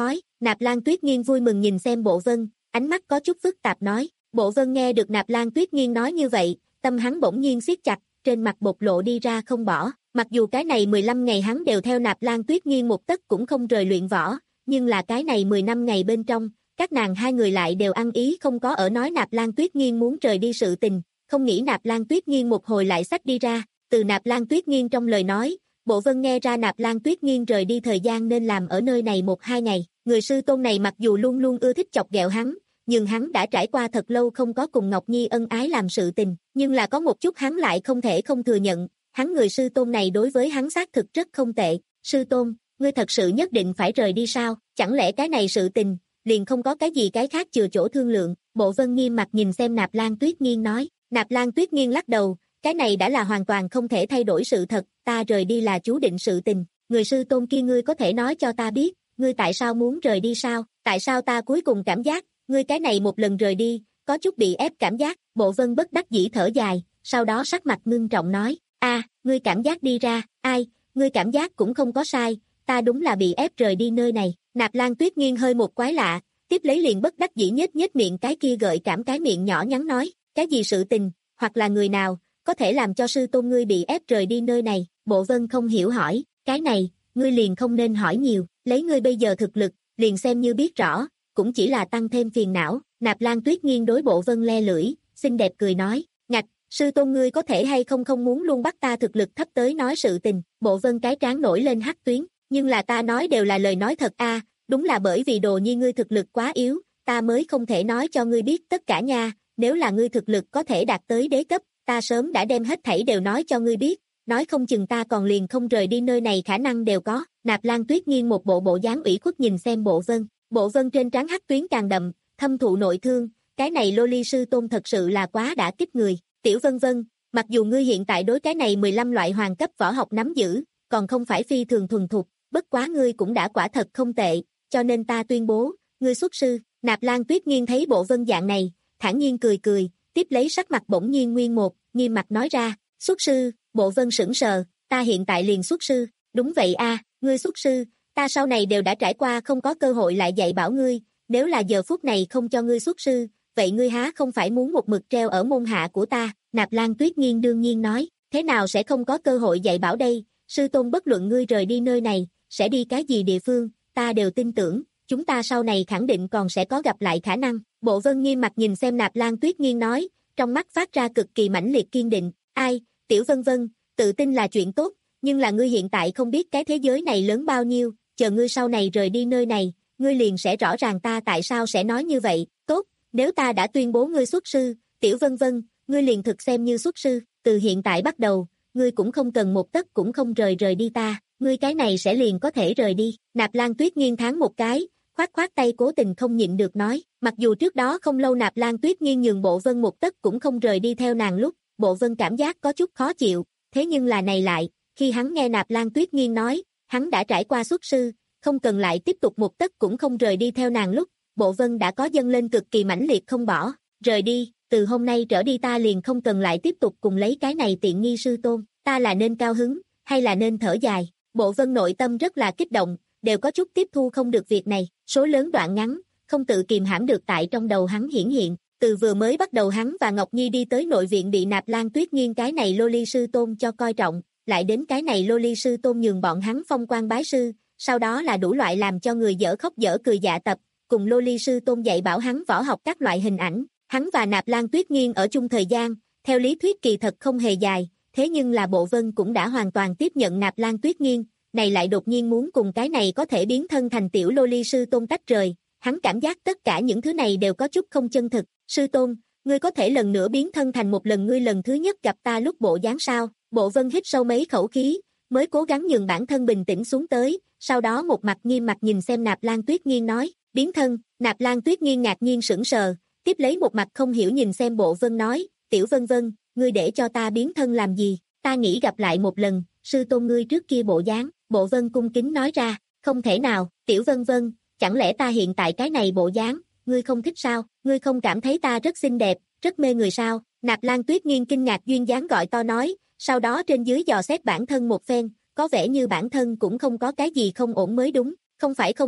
Nạp Lan Tuyết Nghiên vui mừng nhìn xem Bộ Vân, ánh mắt có chút phức tạp nói. Bộ Vân nghe được Nạp Lan Tuyết Nghiên nói như vậy, tâm hắn bỗng nhiên siết chặt, trên mặt bộc lộ đi ra không bỏ. Mặc dù cái này mười lăm ngày hắn đều theo Nạp Lan Tuyết Nghiên một tấc cũng không rời luyện võ, nhưng là cái này mười năm ngày bên trong, các nàng hai người lại đều ăn ý không có ở nói Nạp Lan Tuyết Nghiên muốn rời đi sự tình, không nghĩ Nạp Lan Tuyết Nghiên một hồi lại xách đi ra, từ Nạp Lan Tuyết Nghiên trong lời nói, Bộ Vân nghe ra Nạp Lan Tuyết Nghiên rời đi thời gian nên làm ở nơi này một hai ngày, người sư tôn này mặc dù luôn luôn ưa thích chọc ghẹo hắn, nhưng hắn đã trải qua thật lâu không có cùng Ngọc Nhi ân ái làm sự tình, nhưng là có một chút hắn lại không thể không thừa nhận, hắn người sư tôn này đối với hắn xác thực rất không tệ. Sư tôn, ngươi thật sự nhất định phải rời đi sao? Chẳng lẽ cái này sự tình liền không có cái gì cái khác chừa chỗ thương lượng? Bộ Vân nghiêm mặt nhìn xem Nạp Lan Tuyết Nghiên nói. Nạp Lan Tuyết Nghiên lắc đầu, cái này đã là hoàn toàn không thể thay đổi sự thật, ta rời đi là chú định sự tình, người sư tôn kia ngươi có thể nói cho ta biết, ngươi tại sao muốn rời đi sao? Tại sao ta cuối cùng cảm giác, ngươi cái này một lần rời đi, có chút bị ép cảm giác? Bộ Vân bất đắc dĩ thở dài, sau đó sắc mặt ngưng trọng nói, a, ngươi cảm giác đi ra, ai, ngươi cảm giác cũng không có sai, ta đúng là bị ép rời đi nơi này. Nạp Lan Tuyết Nghiên hơi một quái lạ, tiếp lấy liền bất đắc dĩ nhếch nhếch miệng cái kia gợi cảm cái miệng nhỏ nhắn nói, cái gì sự tình, hoặc là người nào, có thể làm cho sư tôn ngươi bị ép rời đi nơi này? Bộ Vân không hiểu hỏi, cái này, ngươi liền không nên hỏi nhiều, lấy ngươi bây giờ thực lực, liền xem như biết rõ, cũng chỉ là tăng thêm phiền não. Nạp Lan Tuyết Nghiên đối Bộ Vân le lưỡi, xinh đẹp cười nói, ngạch, sư tôn ngươi có thể hay không không muốn luôn bắt ta thực lực thấp tới nói sự tình? Bộ Vân cái trán nổi lên hắc tuyến, nhưng là ta nói đều là lời nói thật a, đúng là bởi vì Đồ Nhi ngươi thực lực quá yếu, ta mới không thể nói cho ngươi biết tất cả nha, nếu là ngươi thực lực có thể đạt tới đế cấp, ta sớm đã đem hết thảy đều nói cho ngươi biết, nói không chừng ta còn liền không rời đi nơi này khả năng đều có. Nạp Lan Tuyết Nghiên một bộ bộ dáng ủy khuất nhìn xem Bộ Vân, Bộ Vân trên trán hắc tuyến càng đậm, thâm thụ nội thương, cái này Loli sư tôn thật sự là quá đã kích người. Tiểu Vân Vân, mặc dù ngươi hiện tại đối cái này mười lăm loại hoàng cấp võ học nắm giữ, còn không phải phi thường thuần thục, bất quá ngươi cũng đã quả thật không tệ, cho nên ta tuyên bố, ngươi xuất sư. Nạp Lan Tuyết Nghiên thấy Bộ Vân dạng này, thản nhiên cười cười, tiếp lấy sắc mặt bỗng nhiên nguyên một, nghiêm mặt nói ra, xuất sư. Bộ Vân sững sờ, ta hiện tại liền xuất sư? Đúng vậy a, ngươi xuất sư, ta sau này đều đã trải qua không có cơ hội lại dạy bảo ngươi, nếu là giờ phút này không cho ngươi xuất sư, vậy ngươi há không phải muốn một mực treo ở môn hạ của ta? Nạp Lan Tuyết Nghiên đương nhiên nói, thế nào sẽ không có cơ hội dạy bảo đây, sư tôn bất luận ngươi rời đi nơi này, sẽ đi cái gì địa phương, ta đều tin tưởng, chúng ta sau này khẳng định còn sẽ có gặp lại khả năng. Bộ Vân nghiêm mặt nhìn xem Nạp Lan Tuyết Nghiên nói, trong mắt phát ra cực kỳ mãnh liệt kiên định, ai, Tiểu Vân Vân, tự tin là chuyện tốt, nhưng là ngươi hiện tại không biết cái thế giới này lớn bao nhiêu, chờ ngươi sau này rời đi nơi này, ngươi liền sẽ rõ ràng ta tại sao sẽ nói như vậy. Tốt, nếu ta đã tuyên bố ngươi xuất sư, Tiểu Vân Vân, ngươi liền thực xem như xuất sư, từ hiện tại bắt đầu, ngươi cũng không cần một tấc cũng không rời rời đi ta, ngươi cái này sẽ liền có thể rời đi. Nạp Lan Tuyết Nghiên tháng một cái, khoát khoát tay cố tình không nhịn được nói, mặc dù trước đó không lâu Nạp Lan Tuyết Nghiên nhường Bộ Vân một tấc cũng không rời đi theo nàng lúc, Bộ Vân cảm giác có chút khó chịu, thế nhưng là này lại, khi hắn nghe Nạp Lan Tuyết Nghiên nói, hắn đã trải qua xuất sư, không cần lại tiếp tục một tấc cũng không rời đi theo nàng lúc, Bộ Vân đã có dâng lên cực kỳ mãnh liệt không bỏ, rời đi, từ hôm nay trở đi ta liền không cần lại tiếp tục cùng lấy cái này tiện nghi sư tôn, ta là nên cao hứng, hay là nên thở dài? Bộ Vân nội tâm rất là kích động, đều có chút tiếp thu không được việc này, số lớn đoạn ngắn, không tự kìm hãm được tại trong đầu hắn hiển hiện, từ vừa mới bắt đầu hắn và Ngọc Nhi đi tới nội viện bị Nạp Lan Tuyết Nghiên cái này Loli sư tôn cho coi trọng, lại đến cái này Loli sư tôn nhường bọn hắn phong quan bái sư, sau đó là đủ loại làm cho người dở khóc dở cười dạ tập, cùng Loli sư tôn dạy bảo hắn võ học các loại hình ảnh, hắn và Nạp Lan Tuyết Nghiên ở chung thời gian, theo lý thuyết kỳ thật không hề dài, thế nhưng là Bộ Vân cũng đã hoàn toàn tiếp nhận Nạp Lan Tuyết Nghiên, này lại đột nhiên muốn cùng cái này có thể biến thân thành tiểu Loli sư tôn tách rời, hắn cảm giác tất cả những thứ này đều có chút không chân thực. Sư tôn, ngươi có thể lần nữa biến thân thành một lần ngươi lần thứ nhất gặp ta lúc bộ dáng sao? Bộ Vân hít sâu mấy khẩu khí, mới cố gắng nhường bản thân bình tĩnh xuống tới, sau đó một mặt nghiêm mặt nhìn xem Nạp Lan Tuyết Nghiên nói, biến thân. Nạp Lan Tuyết Nghiên ngạc nhiên sững sờ, tiếp lấy một mặt không hiểu nhìn xem Bộ Vân nói, Tiểu Vân Vân, ngươi để cho ta biến thân làm gì? Ta nghĩ gặp lại một lần, sư tôn ngươi trước kia bộ dáng. Bộ Vân cung kính nói ra, không thể nào, Tiểu Vân Vân, chẳng lẽ ta hiện tại cái này bộ dáng, ngươi không thích sao? Ngươi không cảm thấy ta rất xinh đẹp, rất mê người sao? Nạp Lan Tuyết Nghiên kinh ngạc duyên dáng gọi to nói, sau đó trên dưới dò xét bản thân một phen, có vẻ như bản thân cũng không có cái gì không ổn mới đúng, không phải không thích,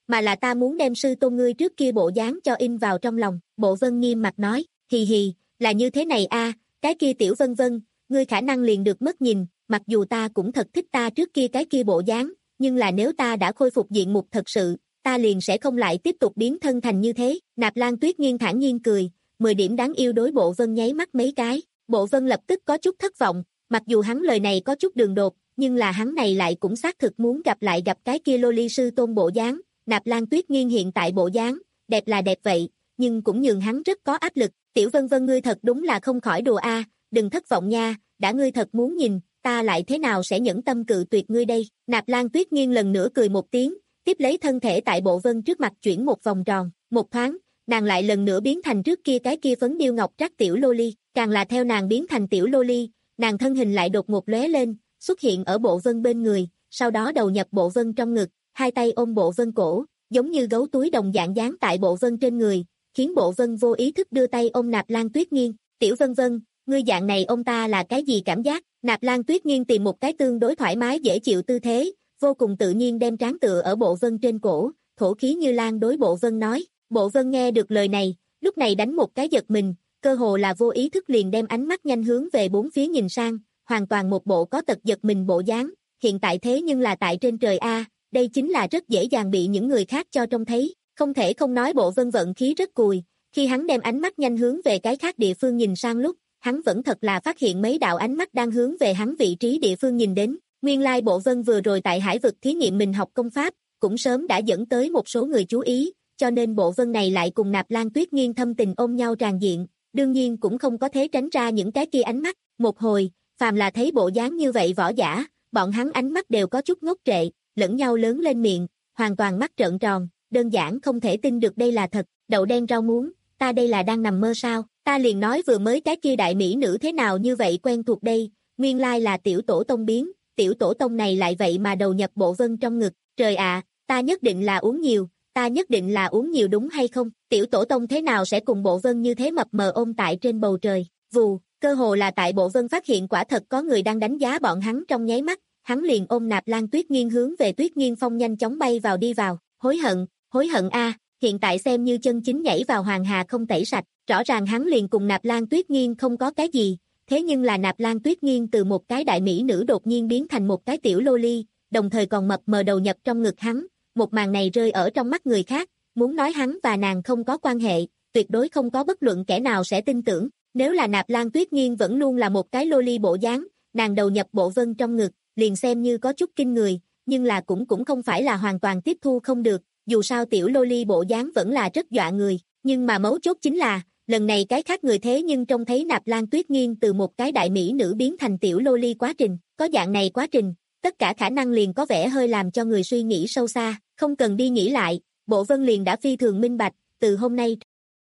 mà là ta muốn đem sư tôn ngươi trước kia bộ dáng cho in vào trong lòng. Bộ Vân nghiêm mặt nói, hì hì, là như thế này a, cái kia Tiểu Vân Vân, ngươi khả năng liền được mất nhìn, mặc dù ta cũng thật thích ta trước kia cái kia bộ dáng, nhưng là nếu ta đã khôi phục diện mục thật sự, ta liền sẽ không lại tiếp tục biến thân thành như thế. Nạp Lan Tuyết Nghiên thản nhiên cười, mười điểm đáng yêu đối Bộ Vân nháy mắt mấy cái. Bộ Vân lập tức có chút thất vọng, mặc dù hắn lời này có chút đường đột, nhưng là hắn này lại cũng xác thực muốn gặp lại gặp cái kia loli sư tôn bộ dáng. Nạp Lan Tuyết Nghiên hiện tại bộ dáng, đẹp là đẹp vậy, nhưng cũng nhường hắn rất có áp lực. Tiểu Vân Vân ngươi thật đúng là không khỏi đùa a, đừng thất vọng nha, đã ngươi thật muốn nhìn, ta lại thế nào sẽ nhẫn tâm cự tuyệt ngươi đây. Nạp Lan Tuyết Nghiên lần nữa cười một tiếng, tiếp lấy thân thể tại Bộ Vân trước mặt chuyển một vòng tròn, một thoáng, nàng lại lần nữa biến thành trước kia cái kia phấn điêu ngọc trác tiểu loli, càng là theo nàng biến thành tiểu loli, nàng thân hình lại đột ngột lóe lên, xuất hiện ở Bộ Vân bên người, sau đó đầu nhập Bộ Vân trong ngực, hai tay ôm Bộ Vân cổ, giống như gấu túi đồng dạng dán tại Bộ Vân trên người, khiến Bộ Vân vô ý thức đưa tay ôm Nạp Lan Tuyết Nghiên. Tiểu Vân Vân, ngươi dạng này ôm ta là cái gì cảm giác? Nạp Lan Tuyết Nghiên tìm một cái tương đối thoải mái dễ chịu tư thế, vô cùng tự nhiên đem trán tựa ở Bộ Vân trên cổ, thổ khí như lan đối Bộ Vân nói. Bộ Vân nghe được lời này, lúc này đánh một cái giật mình, cơ hồ là vô ý thức liền đem ánh mắt nhanh hướng về bốn phía nhìn sang, hoàn toàn một bộ có tật giật mình bộ dáng, hiện tại thế nhưng là tại trên trời a, đây chính là rất dễ dàng bị những người khác cho trông thấy, không thể không nói Bộ Vân vận khí rất cùi, khi hắn đem ánh mắt nhanh hướng về cái khác địa phương nhìn sang lúc, hắn vẫn thật là phát hiện mấy đạo ánh mắt đang hướng về hắn vị trí địa phương nhìn đến. Nguyên lai Bộ Vân vừa rồi tại hải vực thí nghiệm mình học công pháp, cũng sớm đã dẫn tới một số người chú ý, cho nên Bộ Vân này lại cùng Nạp Lan Tuyết Nghiên thâm tình ôm nhau tràn diện, đương nhiên cũng không có thế tránh ra những cái kia ánh mắt. Một hồi, phàm là thấy bộ dáng như vậy võ giả, bọn hắn ánh mắt đều có chút ngốc trệ, lẫn nhau lớn lên miệng, hoàn toàn mắt trợn tròn, đơn giản không thể tin được đây là thật. Đậu đen rau muống, ta đây là đang nằm mơ sao? Ta liền nói vừa mới cái kia đại mỹ nữ thế nào như vậy quen thuộc đây, nguyên lai là tiểu tổ tông biến, tiểu tổ tông này lại vậy mà đầu nhập Bộ Vân trong ngực, trời ạ, ta nhất định là uống nhiều, ta nhất định là uống nhiều đúng hay không? Tiểu tổ tông thế nào sẽ cùng Bộ Vân như thế mập mờ ôm tại trên bầu trời? Vù, cơ hồ là tại Bộ Vân phát hiện quả thật có người đang đánh giá bọn hắn trong nháy mắt, hắn liền ôm Nạp Lan Tuyết Nghiên hướng về Tuyết Nghiên Phong nhanh chóng bay vào đi vào, hối hận, hối hận a, hiện tại xem như chân chính nhảy vào hoàng hà không tẩy sạch, rõ ràng hắn liền cùng Nạp Lan Tuyết Nghiên không có cái gì, thế nhưng là Nạp Lan Tuyết Nghiên từ một cái đại mỹ nữ đột nhiên biến thành một cái tiểu loli, đồng thời còn mập mờ đầu nhập trong ngực hắn, một màn này rơi ở trong mắt người khác, muốn nói hắn và nàng không có quan hệ, tuyệt đối không có bất luận kẻ nào sẽ tin tưởng. Nếu là Nạp Lan Tuyết Nghiên vẫn luôn là một cái loli bộ dáng, nàng đầu nhập Bộ Vân trong ngực, liền xem như có chút kinh người, nhưng là cũng cũng không phải là hoàn toàn tiếp thu không được, dù sao tiểu loli bộ dáng vẫn là rất dọa người, nhưng mà mấu chốt chính là, lần này cái khác người thế nhưng trông thấy Nạp Lan Tuyết Nghiên từ một cái đại mỹ nữ biến thành tiểu loli quá trình, có dạng này quá trình, tất cả khả năng liền có vẻ hơi làm cho người suy nghĩ sâu xa, không cần đi nghĩ lại, Bộ Vân liền đã phi thường minh bạch, từ hôm nay.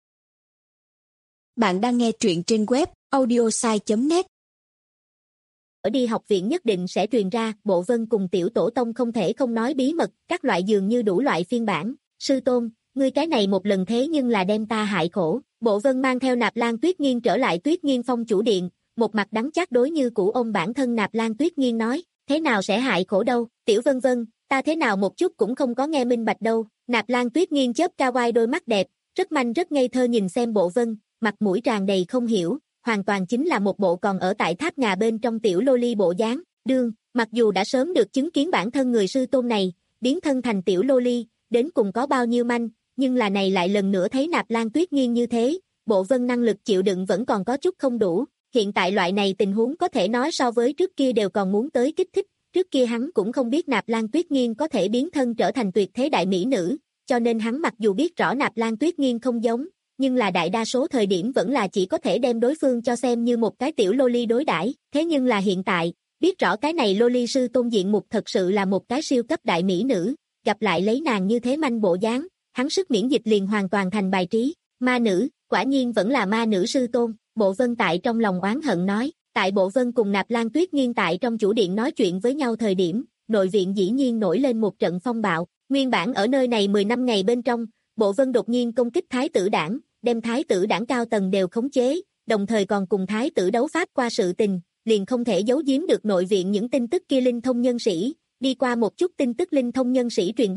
Bạn đang nghe truyện trên web audiosai chấm net. Ở đi học viện nhất định sẽ truyền ra, Bộ Vân cùng tiểu tổ tông không thể không nói bí mật, các loại dường như đủ loại phiên bản. Sư tôn, ngươi cái này một lần thế nhưng là đem ta hại khổ. Bộ Vân mang theo Nạp Lan Tuyết Nghiên trở lại Tuyết Nghiên Phong chủ điện, một mặt đắng chát đối như cũ ôm bản thân Nạp Lan Tuyết Nghiên nói, thế nào sẽ hại khổ đâu, Tiểu Vân Vân, ta thế nào một chút cũng không có nghe minh bạch đâu. Nạp Lan Tuyết Nghiên chớp kawaii đôi mắt đẹp, rất manh rất ngây thơ nhìn xem Bộ Vân, mặt mũi tràn đầy không hiểu, hoàn toàn chính là một bộ còn ở tại tháp ngà bên trong tiểu loli bộ dáng. Đương, mặc dù đã sớm được chứng kiến bản thân người sư tôn này, biến thân thành tiểu loli, đến cùng có bao nhiêu manh, nhưng là này lại lần nữa thấy Nạp Lan Tuyết Nghiên như thế, Bộ Vân năng lực chịu đựng vẫn còn có chút không đủ, hiện tại loại này tình huống có thể nói so với trước kia đều còn muốn tới kích thích, trước kia hắn cũng không biết Nạp Lan Tuyết Nghiên có thể biến thân trở thành tuyệt thế đại mỹ nữ, cho nên hắn mặc dù biết rõ Nạp Lan Tuyết Nghiên không giống, nhưng là đại đa số thời điểm vẫn là chỉ có thể đem đối phương cho xem như một cái tiểu loli đối đãi. Thế nhưng là hiện tại, biết rõ cái này loli sư tôn diện mục thật sự là một cái siêu cấp đại mỹ nữ, gặp lại lấy nàng như thế manh bộ dáng, hắn sức miễn dịch liền hoàn toàn thành bài trí. Ma nữ, quả nhiên vẫn là ma nữ sư tôn, Bộ Vân tại trong lòng oán hận nói. Tại Bộ Vân cùng Nạp Lan Tuyết Nghiên tại trong chủ điện nói chuyện với nhau thời điểm, nội viện dĩ nhiên nổi lên một trận phong bạo. Nguyên bản ở nơi này mười năm ngày bên trong, Bộ Vân đột nhiên công kích Thái tử đảng, đem Thái tử đảng cao tầng đều khống chế, đồng thời còn cùng Thái tử đấu pháp qua sự tình, liền không thể giấu giếm được nội viện những tin tức kia linh thông nhân sĩ, đi qua một chút tin tức linh thông nhân sĩ truyền bá,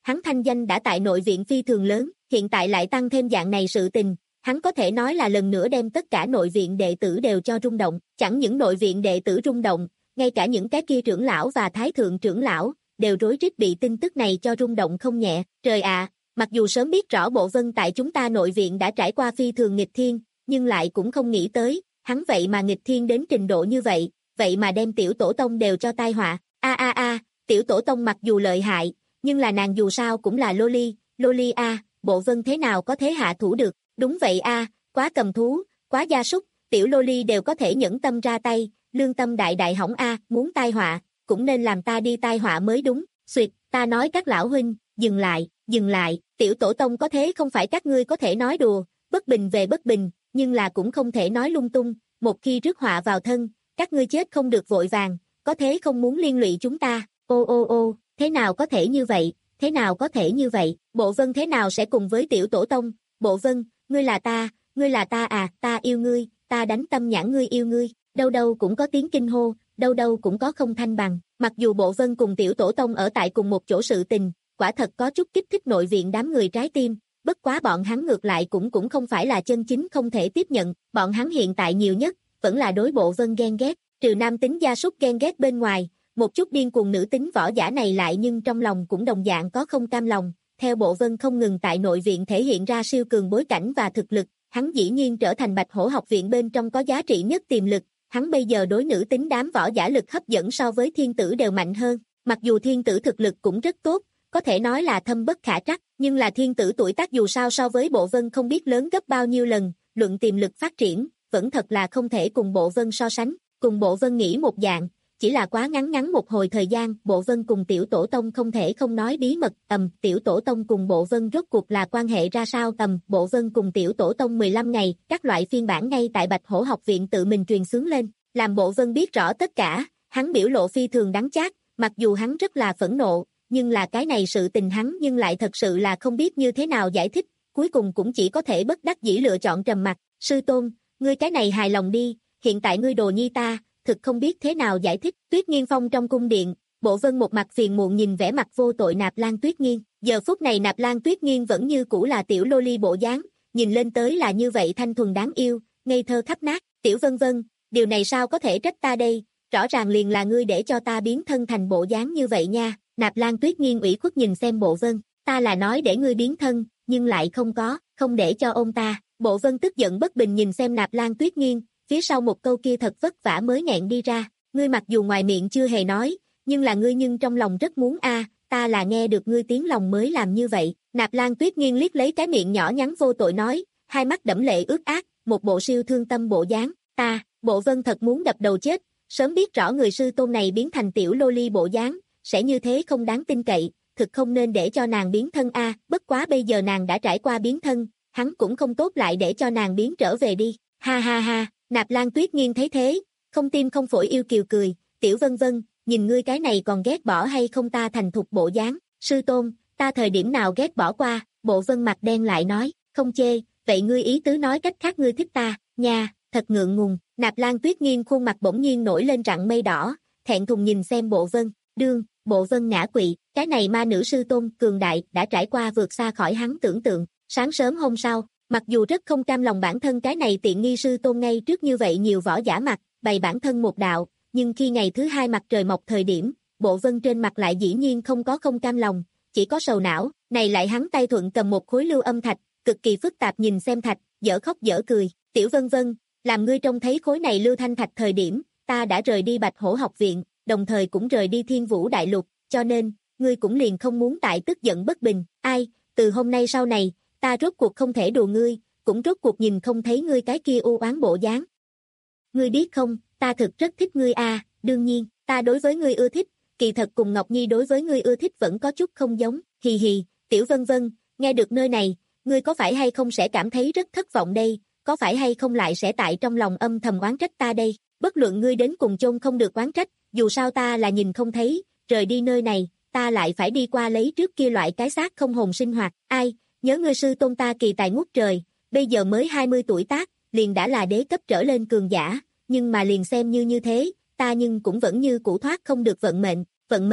hắn thanh danh đã tại nội viện phi thường lớn, hiện tại lại tăng thêm dạng này sự tình, hắn có thể nói là lần nữa đem tất cả nội viện đệ tử đều cho rung động, chẳng những nội viện đệ tử rung động, ngay cả những cái kia trưởng lão và thái thượng trưởng lão, đều rối rít bị tin tức này cho rung động không nhẹ. Trời ạ, mặc dù sớm biết rõ Bộ Vân tại chúng ta nội viện đã trải qua phi thường nghịch thiên, nhưng lại cũng không nghĩ tới, hắn vậy mà nghịch thiên đến trình độ như vậy, vậy mà đem tiểu tổ tông đều cho tai họa. A a a, tiểu tổ tông mặc dù lợi hại, nhưng là nàng dù sao cũng là loli, loli a, Bộ Vân thế nào có thể hạ thủ được, đúng vậy a, quá cầm thú, quá gia súc, tiểu loli đều có thể nhẫn tâm ra tay, lương tâm đại đại hỏng a, muốn tai họa, cũng nên làm ta đi tai họa mới đúng, xuyệt, ta nói các lão huynh, dừng lại, dừng lại, tiểu tổ tông có thế không phải các ngươi có thể nói đùa, bất bình về bất bình, nhưng là cũng không thể nói lung tung, một khi rước họa vào thân, các ngươi chết không được vội vàng, có thế không muốn liên lụy chúng ta, ô ô ô, thế nào có thể như vậy, thế nào có thể như vậy, Bộ Vân thế nào sẽ cùng với tiểu tổ tông, Bộ Vân, ngươi là ta, ngươi là ta à, ta yêu ngươi, ta đánh tâm nhãn ngươi yêu ngươi, đâu đâu cũng có tiếng kinh hô, đâu đâu cũng có không thanh bằng, mặc dù Bộ Vân cùng tiểu tổ tông ở tại cùng một chỗ sự tình, quả thật có chút kích thích nội viện đám người trái tim, bất quá bọn hắn ngược lại cũng cũng không phải là chân chính không thể tiếp nhận, bọn hắn hiện tại nhiều nhất, vẫn là đối Bộ Vân ghen ghét, trừ nam tính gia súc ghen ghét bên ngoài, một chút điên cuồng nữ tính võ giả này lại nhưng trong lòng cũng đồng dạng có không cam lòng, theo Bộ Vân không ngừng tại nội viện thể hiện ra siêu cường bối cảnh và thực lực, hắn dĩ nhiên trở thành Bạch Hổ học viện bên trong có giá trị nhất tiềm lực, hắn bây giờ đối nữ tính đám võ giả lực hấp dẫn so với thiên tử đều mạnh hơn, mặc dù thiên tử thực lực cũng rất tốt, có thể nói là thâm bất khả trắc, nhưng là thiên tử tuổi tác dù sao so với Bộ Vân không biết lớn gấp bao nhiêu lần, luận tiềm lực phát triển, vẫn thật là không thể cùng Bộ Vân so sánh, cùng Bộ Vân nghĩ một dạng, chỉ là quá ngắn ngắn một hồi thời gian, Bộ Vân cùng tiểu tổ tông không thể không nói bí mật, ầm, tiểu tổ tông cùng Bộ Vân rốt cuộc là quan hệ ra sao, ầm, Bộ Vân cùng tiểu tổ tông mười lăm ngày, các loại phiên bản ngay tại Bạch Hổ học viện tự mình truyền xướng lên, làm Bộ Vân biết rõ tất cả, hắn biểu lộ phi thường đắng chát, mặc dù hắn rất là phẫn nộ, nhưng là cái này sự tình hắn nhưng lại thật sự là không biết như thế nào giải thích, cuối cùng cũng chỉ có thể bất đắc dĩ lựa chọn trầm mặc, sư tôn, ngươi cái này hài lòng đi, hiện tại ngươi đồ nhi ta, thực không biết thế nào giải thích, Tuyết Nghiên Phong trong cung điện, Bộ Vân một mặt phiền muộn nhìn vẻ mặt vô tội Nạp Lan Tuyết Nghiên, giờ phút này Nạp Lan Tuyết Nghiên vẫn như cũ là tiểu loli bộ dáng, nhìn lên tới là như vậy thanh thuần đáng yêu, ngây thơ khắp nát, tiểu Vân Vân, điều này sao có thể trách ta đây, rõ ràng liền là ngươi để cho ta biến thân thành bộ dáng như vậy nha, Nạp Lan Tuyết Nghiên ủy khuất nhìn xem Bộ Vân, ta là nói để ngươi biến thân, nhưng lại không có, không để cho ôm ta, Bộ Vân tức giận bất bình nhìn xem Nạp Lan Tuyết Nghiên, phía sau một câu kia thật vất vả mới nghẹn đi ra, ngươi mặc dù ngoài miệng chưa hề nói, nhưng là ngươi nhưng trong lòng rất muốn a, à, ta là nghe được ngươi tiếng lòng mới làm như vậy, Nạp Lan Tuyết Nghiên liếc lấy cái miệng nhỏ nhắn vô tội nói, hai mắt đẫm lệ ướt át, một bộ siêu thương tâm bộ dáng, ta, Bộ Vân thật muốn đập đầu chết, sớm biết rõ người sư tôn này biến thành tiểu loli bộ dáng, sẽ như thế không đáng tin cậy, thực không nên để cho nàng biến thân a, à, bất quá bây giờ nàng đã trải qua biến thân, hắn cũng không tốt lại để cho nàng biến trở về đi, ha ha ha. Nạp Lan Tuyết Nghiên thấy thế, không tim không phổi yêu kiều cười, tiểu Vân Vân, nhìn ngươi cái này còn ghét bỏ hay không ta thành thục bộ dáng, sư tôn, ta thời điểm nào ghét bỏ qua, Bộ Vân mặt đen lại nói, không chê, vậy ngươi ý tứ nói cách khác ngươi thích ta, nha, thật ngượng ngùng, Nạp Lan Tuyết Nghiên khuôn mặt bỗng nhiên nổi lên rặng mây đỏ, thẹn thùng nhìn xem Bộ Vân, đương, Bộ Vân ngã quỵ, cái này ma nữ sư tôn cường đại đã trải qua vượt xa khỏi hắn tưởng tượng, sáng sớm hôm sau. Mặc dù rất không cam lòng bản thân cái này tiện nghi sư tôn ngay trước như vậy nhiều võ giả mặt, bày bản thân một đạo, nhưng khi ngày thứ hai mặt trời mọc thời điểm, Bộ Vân trên mặt lại dĩ nhiên không có không cam lòng, chỉ có sầu não, này lại hắn tay thuận cầm một khối lưu âm thạch, cực kỳ phức tạp nhìn xem thạch, dở khóc dở cười, tiểu Vân Vân, làm ngươi trông thấy khối này lưu thanh thạch thời điểm, ta đã rời đi Bạch Hổ học viện, đồng thời cũng rời đi Thiên Vũ Đại Lục, cho nên, ngươi cũng liền không muốn tại tức giận bất bình, ai, từ hôm nay sau này, ta rốt cuộc không thể đùa ngươi, cũng rốt cuộc nhìn không thấy ngươi cái kia u oán bộ dáng. Ngươi biết không, ta thực rất thích ngươi a, à, đương nhiên, ta đối với ngươi ưa thích, kỳ thật cùng Ngọc Nhi đối với ngươi ưa thích vẫn có chút không giống, hì hì, tiểu Vân Vân, nghe được nơi này, ngươi có phải hay không sẽ cảm thấy rất thất vọng đây, có phải hay không lại sẽ tại trong lòng âm thầm oán trách ta đây, bất luận ngươi đến cùng chôn không được oán trách, dù sao ta là nhìn không thấy, rời đi nơi này, ta lại phải đi qua lấy trước kia loại cái xác không hồn sinh hoạt, ai, nhớ ngươi sư tôn ta kỳ tài ngút trời, bây giờ mới hai mươi tuổi tác, liền đã là đế cấp trở lên cường giả, nhưng mà liền xem như như thế, ta nhưng cũng vẫn như cũ thoát không được vận mệnh, vận mệnh,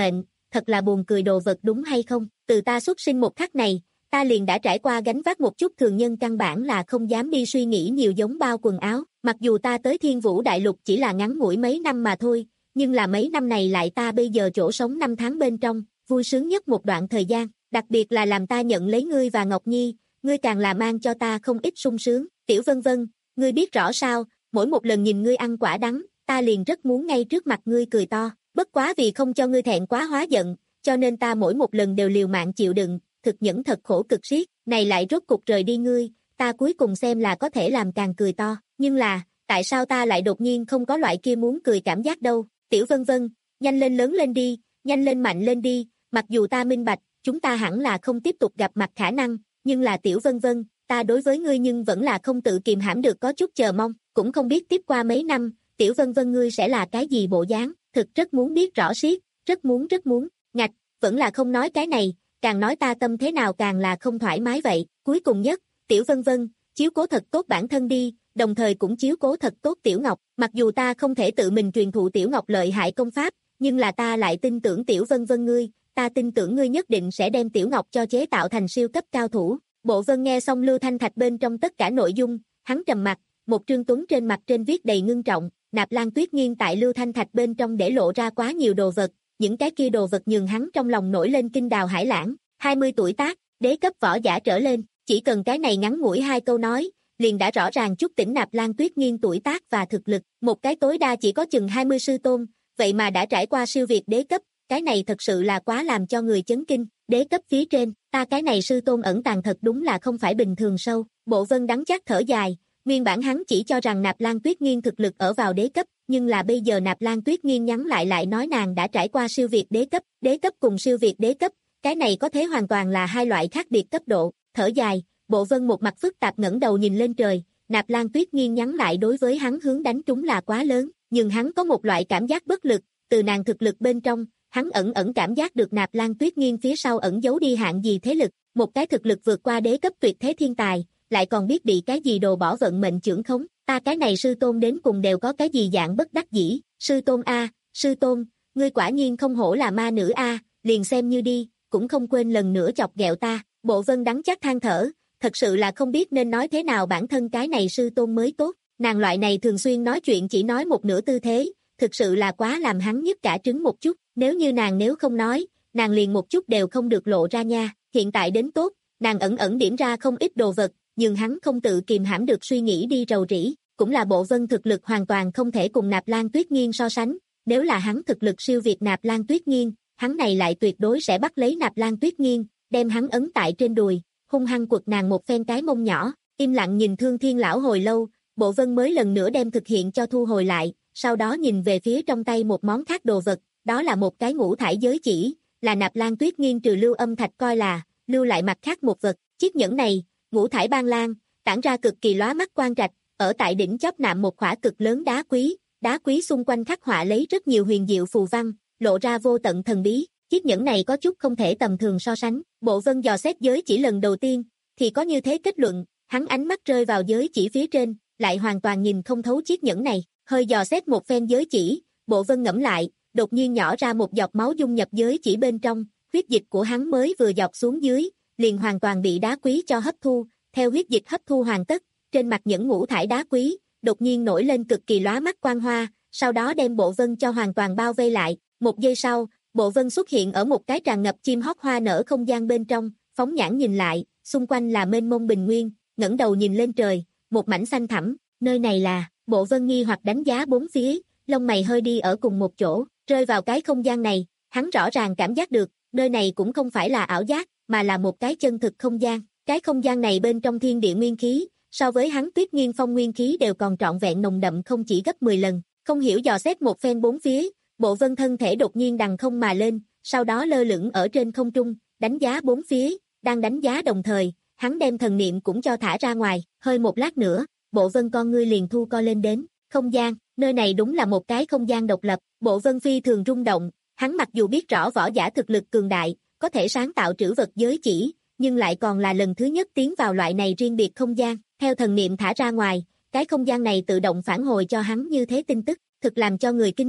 thật là buồn cười đồ vật đúng hay không, từ ta xuất sinh một khắc này, ta liền đã trải qua gánh vác một chút thường nhân căn bản là không dám đi suy nghĩ nhiều giống bao quần áo, mặc dù ta tới Thiên Vũ Đại Lục chỉ là ngắn ngủi mấy năm mà thôi, nhưng là mấy năm này lại ta bây giờ chỗ sống năm tháng bên trong, vui sướng nhất một đoạn thời gian, đặc biệt là làm ta nhận lấy ngươi và Ngọc Nhi, ngươi càng là mang cho ta không ít sung sướng, Tiểu Vân Vân, ngươi biết rõ sao, mỗi một lần nhìn ngươi ăn quả đắng, ta liền rất muốn ngay trước mặt ngươi cười to, bất quá vì không cho ngươi thẹn quá hóa giận, cho nên ta mỗi một lần đều liều mạng chịu đựng, thực nhẫn thật khổ cực siết, này lại rốt cục rời đi ngươi, ta cuối cùng xem là có thể làm càng cười to, nhưng là, tại sao ta lại đột nhiên không có loại kia muốn cười cảm giác đâu, Tiểu Vân Vân, nhanh lên lớn lên đi, nhanh lên mạnh lên đi, mặc dù ta minh bạch, chúng ta hẳn là không tiếp tục gặp mặt khả năng, nhưng là Tiểu Vân Vân, ta đối với ngươi nhưng vẫn là không tự kìm hãm được có chút chờ mong, cũng không biết tiếp qua mấy năm, Tiểu Vân Vân ngươi sẽ là cái gì bộ dáng, thực rất muốn biết rõ siết, rất muốn rất muốn, ngạch, vẫn là không nói cái này, càng nói ta tâm thế nào càng là không thoải mái vậy, cuối cùng nhất, Tiểu Vân Vân, chiếu cố thật tốt bản thân đi, đồng thời cũng chiếu cố thật tốt Tiểu Ngọc, mặc dù ta không thể tự mình truyền thụ Tiểu Ngọc lợi hại công pháp, nhưng là ta lại tin tưởng Tiểu Vân Vân ngươi, ta tin tưởng ngươi nhất định sẽ đem Tiểu Ngọc cho chế tạo thành siêu cấp cao thủ. Bộ Vân nghe xong Lưu Thanh Thạch bên trong tất cả nội dung, hắn trầm mặt, một trương tuấn trên mặt trên viết đầy ngưng trọng, Nạp Lan Tuyết Nghiên tại Lưu Thanh Thạch bên trong để lộ ra quá nhiều đồ vật, những cái kia đồ vật nhường hắn trong lòng nổi lên kinh đào hải lãng, hai mươi tuổi tác, đế cấp võ giả trở lên, chỉ cần cái này ngắn ngủi hai câu nói, liền đã rõ ràng chút tỉnh Nạp Lan Tuyết Nghiên tuổi tác và thực lực, một cái tối đa chỉ có chừng hai mươi sư tôn, vậy mà đã trải qua siêu việt đế cấp, cái này thật sự là quá làm cho người chấn kinh, đế cấp phía trên, ta cái này sư tôn ẩn tàng thật đúng là không phải bình thường sâu, Bộ Vân đắng chát thở dài, nguyên bản hắn chỉ cho rằng Nạp Lan Tuyết Nghiên thực lực ở vào đế cấp, nhưng là bây giờ Nạp Lan Tuyết Nghiên nhắn lại lại nói nàng đã trải qua siêu việt đế cấp, đế cấp cùng siêu việt đế cấp, cái này có thể hoàn toàn là hai loại khác biệt cấp độ, thở dài, Bộ Vân một mặt phức tạp ngẩng đầu nhìn lên trời, Nạp Lan Tuyết Nghiên nhắn lại đối với hắn hướng đánh trúng là quá lớn, nhưng hắn có một loại cảm giác bất lực, từ nàng thực lực bên trong, hắn ẩn ẩn cảm giác được Nạp Lan Tuyết Nghiên phía sau ẩn giấu đi hạng gì thế lực, một cái thực lực vượt qua đế cấp tuyệt thế thiên tài, lại còn biết bị cái gì đồ bỏ vận mệnh trưởng khống, ta cái này sư tôn đến cùng đều có cái gì dạng bất đắc dĩ, sư tôn a, sư tôn, ngươi quả nhiên không hổ là ma nữ a, liền xem như đi, cũng không quên lần nữa chọc ghẹo ta, Bộ Vân đắng chát than thở, thật sự là không biết nên nói thế nào bản thân cái này sư tôn mới tốt, nàng loại này thường xuyên nói chuyện chỉ nói một nửa tư thế, thực sự là quá làm hắn nhức cả trứng một chút, nếu như nàng nếu không nói, nàng liền một chút đều không được lộ ra nha, hiện tại đến tốt, nàng ẩn ẩn điểm ra không ít đồ vật, nhưng hắn không tự kìm hãm được suy nghĩ đi rầu rĩ, cũng là Bộ Vân thực lực hoàn toàn không thể cùng Nạp Lan Tuyết Nghiên so sánh, nếu là hắn thực lực siêu việt Nạp Lan Tuyết Nghiên, hắn này lại tuyệt đối sẽ bắt lấy Nạp Lan Tuyết Nghiên, đem hắn ấn tại trên đùi, hung hăng quật nàng một phen cái mông nhỏ, im lặng nhìn Thương Thiên lão hồi lâu, Bộ Vân mới lần nữa đem thực hiện cho thu hồi lại, sau đó nhìn về phía trong tay một món khác đồ vật, đó là một cái ngũ thải giới chỉ, là Nạp Lan Tuyết Nghiên trừ lưu âm thạch coi là, lưu lại mặt khác một vật, chiếc nhẫn này, ngũ thải ban lan, tản ra cực kỳ lóa mắt quang trạch, ở tại đỉnh chóp nạm một khỏa cực lớn đá quý, đá quý xung quanh khắc họa lấy rất nhiều huyền diệu phù văn, lộ ra vô tận thần bí, chiếc nhẫn này có chút không thể tầm thường so sánh, Bộ Vân dò xét giới chỉ lần đầu tiên, thì có như thế kết luận, hắn ánh mắt rơi vào giới chỉ phía trên, lại hoàn toàn nhìn không thấu chiếc nhẫn này, hơi dò xét một phen giới chỉ, Bộ Vân ngẫm lại, đột nhiên nhỏ ra một giọt máu dung nhập giới chỉ bên trong, huyết dịch của hắn mới vừa dọc xuống dưới, liền hoàn toàn bị đá quý cho hấp thu, theo huyết dịch hấp thu hoàn tất, trên mặt nhẫn ngũ thải đá quý, đột nhiên nổi lên cực kỳ lóa mắt quang hoa, sau đó đem Bộ Vân cho hoàn toàn bao vây lại, một giây sau, Bộ Vân xuất hiện ở một cái tràn ngập chim hót hoa nở không gian bên trong, phóng nhãn nhìn lại, xung quanh là mênh mông bình nguyên, ngẩng đầu nhìn lên trời, một mảnh xanh thẳm, nơi này là, Bộ Vân nghi hoặc đánh giá bốn phía, lông mày hơi đi ở cùng một chỗ, rơi vào cái không gian này, hắn rõ ràng cảm giác được, nơi này cũng không phải là ảo giác, mà là một cái chân thực không gian, cái không gian này bên trong thiên địa nguyên khí, so với hắn Tuyết Nghiên phong nguyên khí đều còn trọn vẹn nồng đậm không chỉ gấp mười lần, không hiểu dò xét một phen bốn phía, Bộ Vân thân thể đột nhiên đằng không mà lên, sau đó lơ lửng ở trên không trung, đánh giá bốn phía, đang đánh giá đồng thời, hắn đem thần niệm cũng cho thả ra ngoài, hơi một lát nữa, Bộ Vân con ngươi liền thu co lên đến, không gian, nơi này đúng là một cái không gian độc lập, Bộ Vân phi thường rung động, hắn mặc dù biết rõ võ giả thực lực cường đại, có thể sáng tạo trữ vật giới chỉ, nhưng lại còn là lần thứ nhất tiến vào loại này riêng biệt không gian, theo thần niệm thả ra ngoài, cái không gian này tự động phản hồi cho hắn như thế tin tức, thực làm cho người kinh ngạc,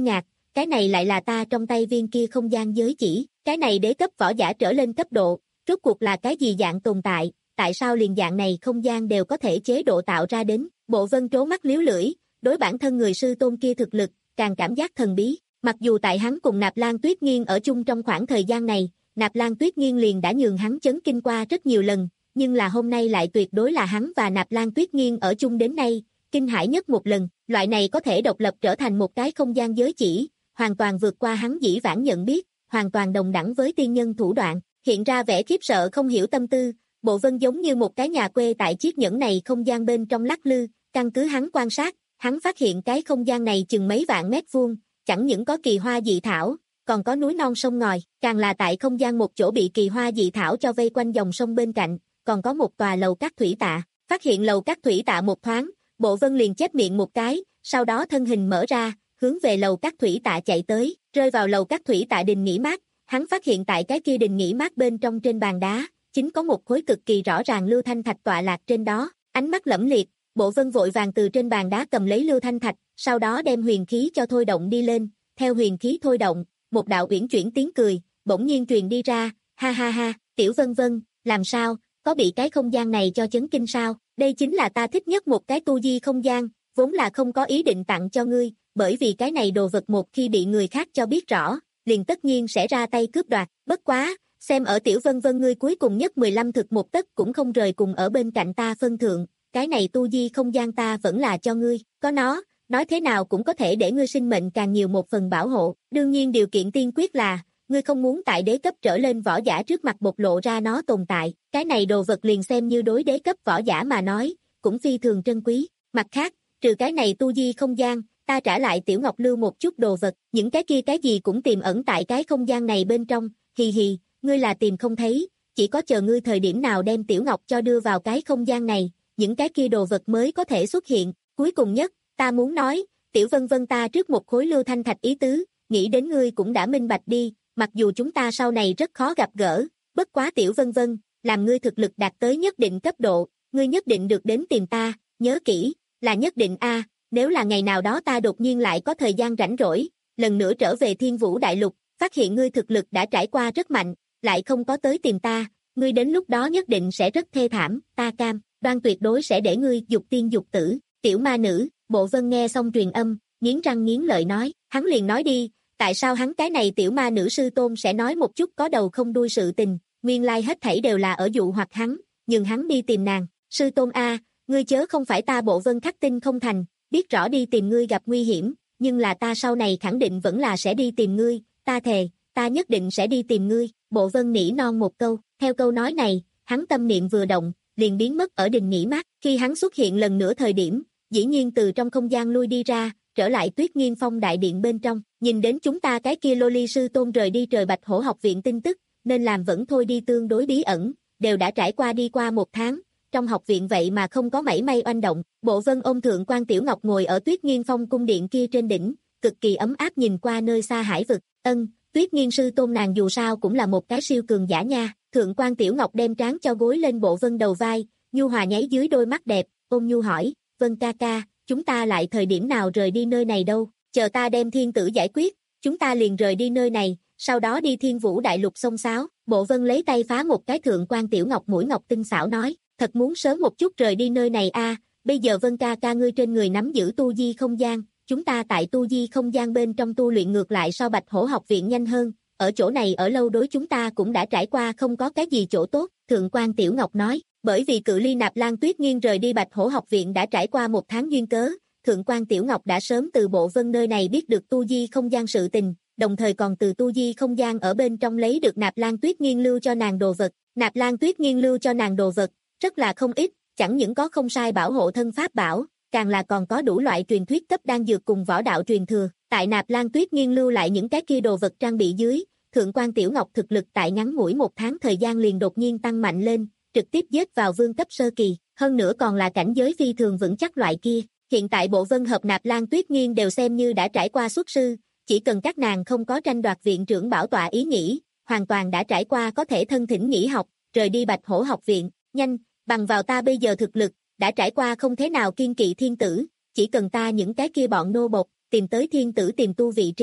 cái này lại là ta trong tay viên kia không gian giới chỉ, cái này đế cấp võ giả trở lên cấp độ, rốt cuộc là cái gì dạng tồn tại, tại sao liền dạng này không gian đều có thể chế độ tạo ra đến, Bộ Vân trố mắt liếu lưỡi, đối bản thân người sư tôn kia thực lực, càng cảm giác thần bí, mặc dù tại hắn cùng Nạp Lan Tuyết Nghiên ở chung trong khoảng thời gian này, Nạp Lan Tuyết Nghiên liền đã nhường hắn chấn kinh qua rất nhiều lần, nhưng là hôm nay lại tuyệt đối là hắn và Nạp Lan Tuyết Nghiên ở chung đến nay, kinh hãi nhất một lần, loại này có thể độc lập trở thành một cái không gian giới chỉ, hoàn toàn vượt qua hắn dĩ vãng nhận biết, hoàn toàn đồng đẳng với tiên nhân thủ đoạn, hiện ra vẻ khiếp sợ không hiểu tâm tư, Bộ Vân giống như một cái nhà quê tại chiếc nhẫn này không gian bên trong lắc lư, căn cứ hắn quan sát, hắn phát hiện cái không gian này chừng mấy vạn mét vuông, chẳng những có kỳ hoa dị thảo, còn có núi non sông ngòi, càng là tại không gian một chỗ bị kỳ hoa dị thảo cho vây quanh dòng sông bên cạnh, còn có một tòa lầu các thủy tạ, phát hiện lầu các thủy tạ một thoáng, Bộ Vân liền chép miệng một cái, sau đó thân hình mở ra, hướng về lầu các thủy tạ chạy tới, rơi vào lầu các thủy tạ đình nghỉ mát, hắn phát hiện tại cái kia đình nghỉ mát bên trong trên bàn đá, chính có một khối cực kỳ rõ ràng lưu thanh thạch tọa lạc trên đó, ánh mắt lẫm liệt, Bộ Vân vội vàng từ trên bàn đá cầm lấy lưu thanh thạch, sau đó đem huyền khí cho thôi động đi lên, theo huyền khí thôi động, một đạo uyển chuyển tiếng cười, bỗng nhiên truyền đi ra, ha ha ha, Tiểu Vân Vân, làm sao, có bị cái không gian này cho chấn kinh sao, đây chính là ta thích nhất một cái tu di không gian, vốn là không có ý định tặng cho ngươi, bởi vì cái này đồ vật một khi bị người khác cho biết rõ, liền tất nhiên sẽ ra tay cướp đoạt, bất quá, xem ở Tiểu Vân Vân ngươi cuối cùng nhất mười lăm thực một tấc cũng không rời cùng ở bên cạnh ta phân thượng, cái này tu di không gian ta vẫn là cho ngươi, có nó, nói thế nào cũng có thể để ngươi sinh mệnh càng nhiều một phần bảo hộ, đương nhiên điều kiện tiên quyết là, ngươi không muốn tại đế cấp trở lên võ giả trước mặt bộc lộ ra nó tồn tại, cái này đồ vật liền xem như đối đế cấp võ giả mà nói, cũng phi thường trân quý, mặt khác, trừ cái này tu di không gian, ta trả lại Tiểu Ngọc lưu một chút đồ vật, những cái kia cái gì cũng tiềm ẩn tại cái không gian này bên trong, hì hì, ngươi là tìm không thấy, chỉ có chờ ngươi thời điểm nào đem Tiểu Ngọc cho đưa vào cái không gian này, những cái kia đồ vật mới có thể xuất hiện, cuối cùng nhất, ta muốn nói, Tiểu Vân Vân ta trước một khối lưu thanh thạch ý tứ, nghĩ đến ngươi cũng đã minh bạch đi, mặc dù chúng ta sau này rất khó gặp gỡ, bất quá Tiểu Vân Vân, làm ngươi thực lực đạt tới nhất định cấp độ, ngươi nhất định được đến tìm ta, nhớ kỹ, là nhất định a. Nếu là ngày nào đó ta đột nhiên lại có thời gian rảnh rỗi, lần nữa trở về Thiên Vũ Đại Lục, phát hiện ngươi thực lực đã trải qua rất mạnh, lại không có tới tìm ta, ngươi đến lúc đó nhất định sẽ rất thê thảm, ta cam, đoan tuyệt đối sẽ để ngươi dục tiên dục tử, Tiểu ma nữ, Bộ Vân nghe xong truyền âm, nghiến răng nghiến lợi nói, hắn liền nói đi, tại sao hắn cái này tiểu ma nữ sư tôn sẽ nói một chút có đầu không đuôi sự tình, nguyên lai hết thảy đều là ở dụ hoặc hắn, nhưng hắn đi tìm nàng, sư tôn a, ngươi chớ không phải ta Bộ Vân khắc tinh không thành, biết rõ đi tìm ngươi gặp nguy hiểm, nhưng là ta sau này khẳng định vẫn là sẽ đi tìm ngươi, ta thề, ta nhất định sẽ đi tìm ngươi, Bộ Vân nỉ non một câu, theo câu nói này, hắn tâm niệm vừa động, liền biến mất ở đình nghỉ mát, khi hắn xuất hiện lần nữa thời điểm, dĩ nhiên từ trong không gian lui đi ra, trở lại Tuyết Nghiên Phong đại điện bên trong, nhìn đến chúng ta cái kia loli sư tôn rời đi Trời Bạch Hổ học viện tin tức, nên làm vẫn thôi đi tương đối bí ẩn, đều đã trải qua đi qua một tháng, trong học viện vậy mà không có mảy may oanh động, Bộ Vân ôm thượng quan Tiểu Ngọc ngồi ở Tuyết Nghiên Phong cung điện kia trên đỉnh, cực kỳ ấm áp nhìn qua nơi xa hải vực, ân, Tuyết Nghiên sư tôn nàng dù sao cũng là một cái siêu cường giả nha, thượng quan Tiểu Ngọc đem trán cho gối lên Bộ Vân đầu vai, nhu hòa nháy dưới đôi mắt đẹp, ôm nhu hỏi, Vân ca ca, chúng ta lại thời điểm nào rời đi nơi này đâu, chờ ta đem thiên tử giải quyết, chúng ta liền rời đi nơi này, sau đó đi Thiên Vũ Đại Lục xông xáo, Bộ Vân lấy tay phá một cái thượng quan Tiểu Ngọc mũi ngọc tinh xảo nói, thật muốn sớm một chút rời đi nơi này a, bây giờ Vân ca ca ngươi trên người nắm giữ tu di không gian, chúng ta tại tu di không gian bên trong tu luyện ngược lại so Bạch Hổ học viện nhanh hơn, ở chỗ này ở lâu đối chúng ta cũng đã trải qua không có cái gì chỗ tốt, thượng quan Tiểu Ngọc nói, bởi vì cự ly Nạp Lan Tuyết Nghiên rời đi Bạch Hổ học viện đã trải qua một tháng duyên cớ, thượng quan Tiểu Ngọc đã sớm từ Bộ Vân nơi này biết được tu di không gian sự tình, đồng thời còn từ tu di không gian ở bên trong lấy được Nạp Lan Tuyết Nghiên lưu cho nàng đồ vật, Nạp Lan Tuyết Nghiên lưu cho nàng đồ vật, rất là không ít, chẳng những có không sai bảo hộ thân pháp bảo, càng là còn có đủ loại truyền thuyết cấp đan dược cùng võ đạo truyền thừa, tại Nạp Lan Tuyết Nghiên lưu lại những cái kia đồ vật trang bị dưới, thượng quan Tiểu Ngọc thực lực tại ngắn ngủi một tháng thời gian liền đột nhiên tăng mạnh lên, trực tiếp giết vào vương cấp sơ kỳ, hơn nữa còn là cảnh giới phi thường vững chắc loại kia. Hiện tại Bộ Vân hợp Nạp Lan Tuyết Nghiên đều xem như đã trải qua xuất sư, chỉ cần các nàng không có tranh đoạt viện trưởng bảo tọa ý nghĩ, hoàn toàn đã trải qua có thể thân thỉnh nghỉ học, rời đi Bạch Hổ học viện, nhanh, bằng vào ta bây giờ thực lực, đã trải qua không thế nào kiên kỵ thiên tử, chỉ cần ta những cái kia bọn nô bộc, tìm tới thiên tử tìm tu vị trí,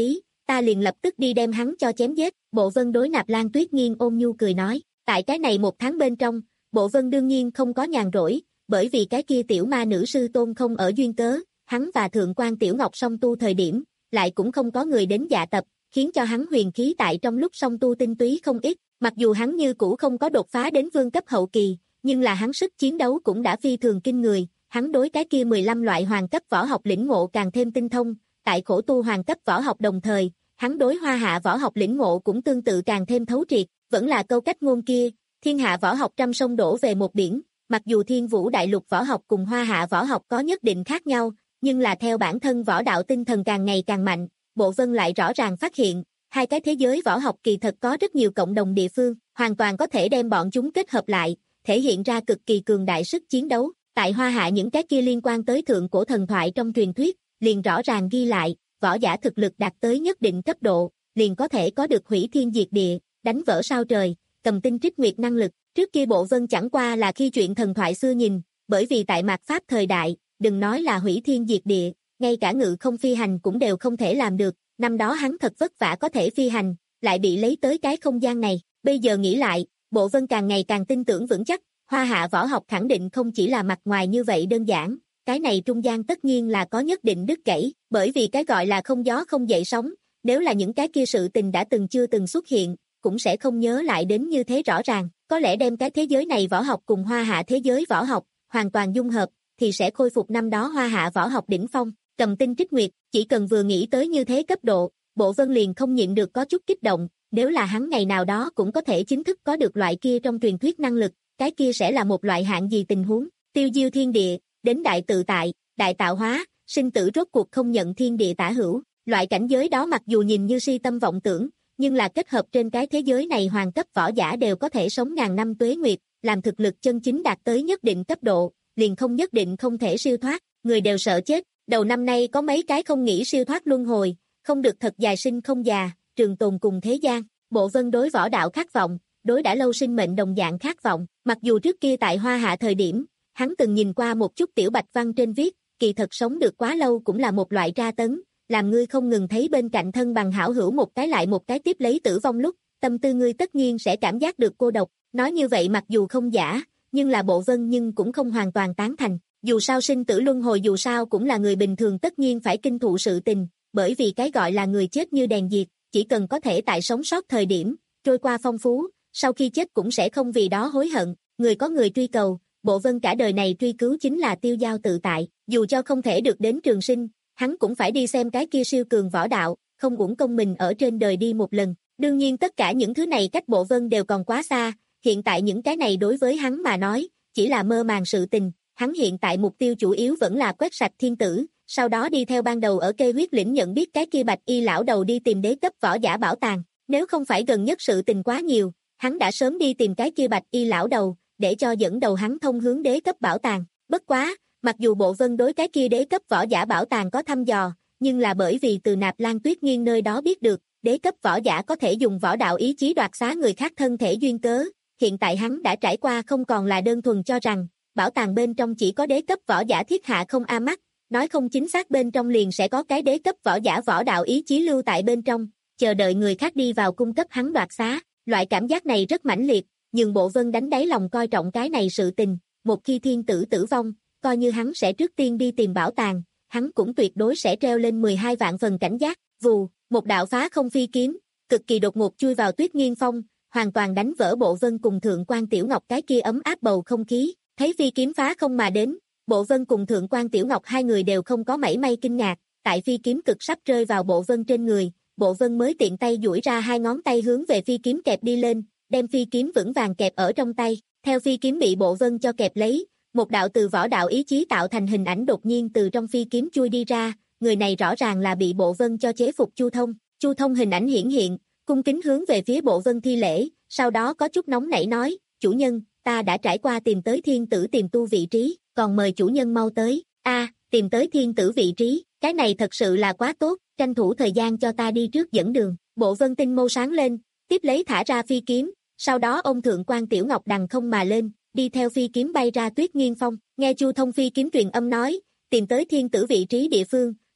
ta liền lập tức đi đem hắn cho chém giết. Bộ Vân đối Nạp Lan Tuyết Nghiên ôn nhu cười nói, tại cái này một tháng bên trong, Bộ Vân đương nhiên không có nhàn rỗi, bởi vì cái kia tiểu ma nữ sư tôn không ở duyên cớ, hắn và thượng quan Tiểu Ngọc song tu thời điểm, lại cũng không có người đến dạ tập, khiến cho hắn huyền khí tại trong lúc song tu tinh túy không ít, mặc dù hắn như cũ không có đột phá đến vương cấp hậu kỳ, nhưng là hắn sức chiến đấu cũng đã phi thường kinh người, hắn đối cái kia mười lăm loại hoàng cấp võ học lĩnh ngộ càng thêm tinh thông, tại khổ tu hoàng cấp võ học đồng thời, hắn đối hoa hạ võ học lĩnh ngộ cũng tương tự càng thêm thấu triệt, vẫn là câu cách ngôn kia, thiên hạ võ học trăm sông đổ về một biển, mặc dù thiên vũ đại lục võ học cùng hoa hạ võ học có nhất định khác nhau, nhưng là theo bản thân võ đạo tinh thần càng ngày càng mạnh, Bộ Vân lại rõ ràng phát hiện, hai cái thế giới võ học kỳ thật có rất nhiều cộng đồng địa phương, hoàn toàn có thể đem bọn chúng kết hợp lại, thể hiện ra cực kỳ cường đại sức chiến đấu. Tại hoa hạ những cái kia liên quan tới thượng cổ thần thoại trong truyền thuyết, liền rõ ràng ghi lại, võ giả thực lực đạt tới nhất định cấp độ, liền có thể có được hủy thiên diệt địa, đánh vỡ sao trời, cầm tinh trích nguyệt năng lực. Trước kia Bộ Vân chẳng qua là khi chuyện thần thoại xưa nhìn, bởi vì tại mạt Pháp thời đại, đừng nói là hủy thiên diệt địa, ngay cả ngự không phi hành cũng đều không thể làm được, năm đó hắn thật vất vả có thể phi hành, lại bị lấy tới cái không gian này, bây giờ nghĩ lại, Bộ Vân càng ngày càng tin tưởng vững chắc, hoa hạ võ học khẳng định không chỉ là mặt ngoài như vậy đơn giản, cái này trung gian tất nhiên là có nhất định đứt gãy, bởi vì cái gọi là không gió không dậy sóng, nếu là những cái kia sự tình đã từng chưa từng xuất hiện, cũng sẽ không nhớ lại đến như thế rõ ràng, có lẽ đem cái thế giới này võ học cùng hoa hạ thế giới võ học hoàn toàn dung hợp, thì sẽ khôi phục năm đó hoa hạ võ học đỉnh phong. Cầm tinh trích nguyệt, chỉ cần vừa nghĩ tới như thế cấp độ, Bộ Vân liền không nhịn được có chút kích động, nếu là hắn ngày nào đó cũng có thể chính thức có được loại kia trong truyền thuyết năng lực, cái kia sẽ là một loại hạng gì tình huống, tiêu diêu thiên địa, đến đại tự tại, đại tạo hóa, sinh tử rốt cuộc không nhận thiên địa tả hữu, loại cảnh giới đó mặc dù nhìn như si tâm vọng tưởng, nhưng là kết hợp trên cái thế giới này hoàng cấp võ giả đều có thể sống ngàn năm tuế nguyệt, làm thực lực chân chính đạt tới nhất định cấp độ, liền không nhất định không thể siêu thoát, người đều sợ chết, đầu năm nay có mấy cái không nghĩ siêu thoát luân hồi, không được thật dài sinh không già, trường tồn cùng thế gian. Bộ Vân đối võ đạo khát vọng, đối đã lâu sinh mệnh đồng dạng khát vọng, mặc dù trước kia tại hoa hạ thời điểm, hắn từng nhìn qua một chút tiểu bạch văn trên viết, kỳ thật sống được quá lâu cũng là một loại tra tấn, làm ngươi không ngừng thấy bên cạnh thân bằng hảo hữu một cái lại một cái tiếp lấy tử vong lúc, tâm tư ngươi tất nhiên sẽ cảm giác được cô độc, nói như vậy mặc dù không giả, nhưng là Bộ Vân nhưng cũng không hoàn toàn tán thành, dù sao sinh tử luân hồi dù sao cũng là người bình thường tất nhiên phải kinh thụ sự tình, bởi vì cái gọi là người chết như đèn diệt, chỉ cần có thể tại sống sót thời điểm, trôi qua phong phú, sau khi chết cũng sẽ không vì đó hối hận, người có người truy cầu, Bộ Vân cả đời này truy cứu chính là tiêu dao tự tại, dù cho không thể được đến trường sinh, hắn cũng phải đi xem cái kia siêu cường võ đạo, không uổng công mình ở trên đời đi một lần. Đương nhiên tất cả những thứ này cách Bộ Vân đều còn quá xa, hiện tại những cái này đối với hắn mà nói, chỉ là mơ màng sự tình, hắn hiện tại mục tiêu chủ yếu vẫn là quét sạch thiên tử, sau đó đi theo ban đầu ở Kê Huyết Lĩnh nhận biết cái kia bạch y lão đầu đi tìm đế cấp võ giả bảo tàng, nếu không phải gần nhất sự tình quá nhiều, hắn đã sớm đi tìm cái kia bạch y lão đầu, để cho dẫn đầu hắn thông hướng đế cấp bảo tàng, bất quá, mặc dù Bộ Vân đối cái kia đế cấp võ giả bảo tàng có thăm dò, nhưng là bởi vì từ Nạp Lan Tuyết Nghiên nơi đó biết được, đế cấp võ giả có thể dùng võ đạo ý chí đoạt xá người khác thân thể duyên cớ, hiện tại hắn đã trải qua không còn là đơn thuần cho rằng, bảo tàng bên trong chỉ có đế cấp võ giả thiết hạ không a mắt, nói không chính xác bên trong liền sẽ có cái đế cấp võ giả võ đạo ý chí lưu tại bên trong, chờ đợi người khác đi vào cung cấp hắn đoạt xá, loại cảm giác này rất mãnh liệt, nhưng Bộ Vân đánh đáy lòng coi trọng cái này sự tình, một khi thiên tử tử vong, coi như hắn sẽ trước tiên đi tìm bảo tàng, hắn cũng tuyệt đối sẽ treo lên mười hai vạn phần cảnh giác, vù, một đạo phá không phi kiếm, cực kỳ đột ngột chui vào Tuyết Nghiên Phong, hoàn toàn đánh vỡ Bộ Vân cùng Thượng quan Tiểu Ngọc cái kia ấm áp bầu không khí, thấy phi kiếm phá không mà đến, Bộ Vân cùng Thượng quan Tiểu Ngọc hai người đều không có mảy may kinh ngạc, tại phi kiếm cực sắp rơi vào Bộ Vân trên người, Bộ Vân mới tiện tay duỗi ra hai ngón tay hướng về phi kiếm kẹp đi lên, đem phi kiếm vững vàng kẹp ở trong tay, theo phi kiếm bị Bộ Vân cho kẹp lấy, một đạo từ võ đạo ý chí tạo thành hình ảnh đột nhiên từ trong phi kiếm chui đi ra, người này rõ ràng là bị Bộ Vân cho chế phục Chu Thông, Chu Thông hình ảnh hiển hiện, cung kính hướng về phía Bộ Vân thi lễ, sau đó có chút nóng nảy nói, chủ nhân, ta đã trải qua tìm tới thiên tử tìm tu vị trí, còn mời chủ nhân mau tới, a tìm tới thiên tử vị trí, cái này thật sự là quá tốt, tranh thủ thời gian cho ta đi trước dẫn đường, Bộ Vân tinh mâu sáng lên, tiếp lấy thả ra phi kiếm, sau đó ông Thượng quan Tiểu Ngọc đằng không mà lên, đi theo phi kiếm bay ra Tuyết Nghiên Phong, nghe Chu Thông phi kiếm truyền âm nói, tìm tới thiên tử vị trí địa phương,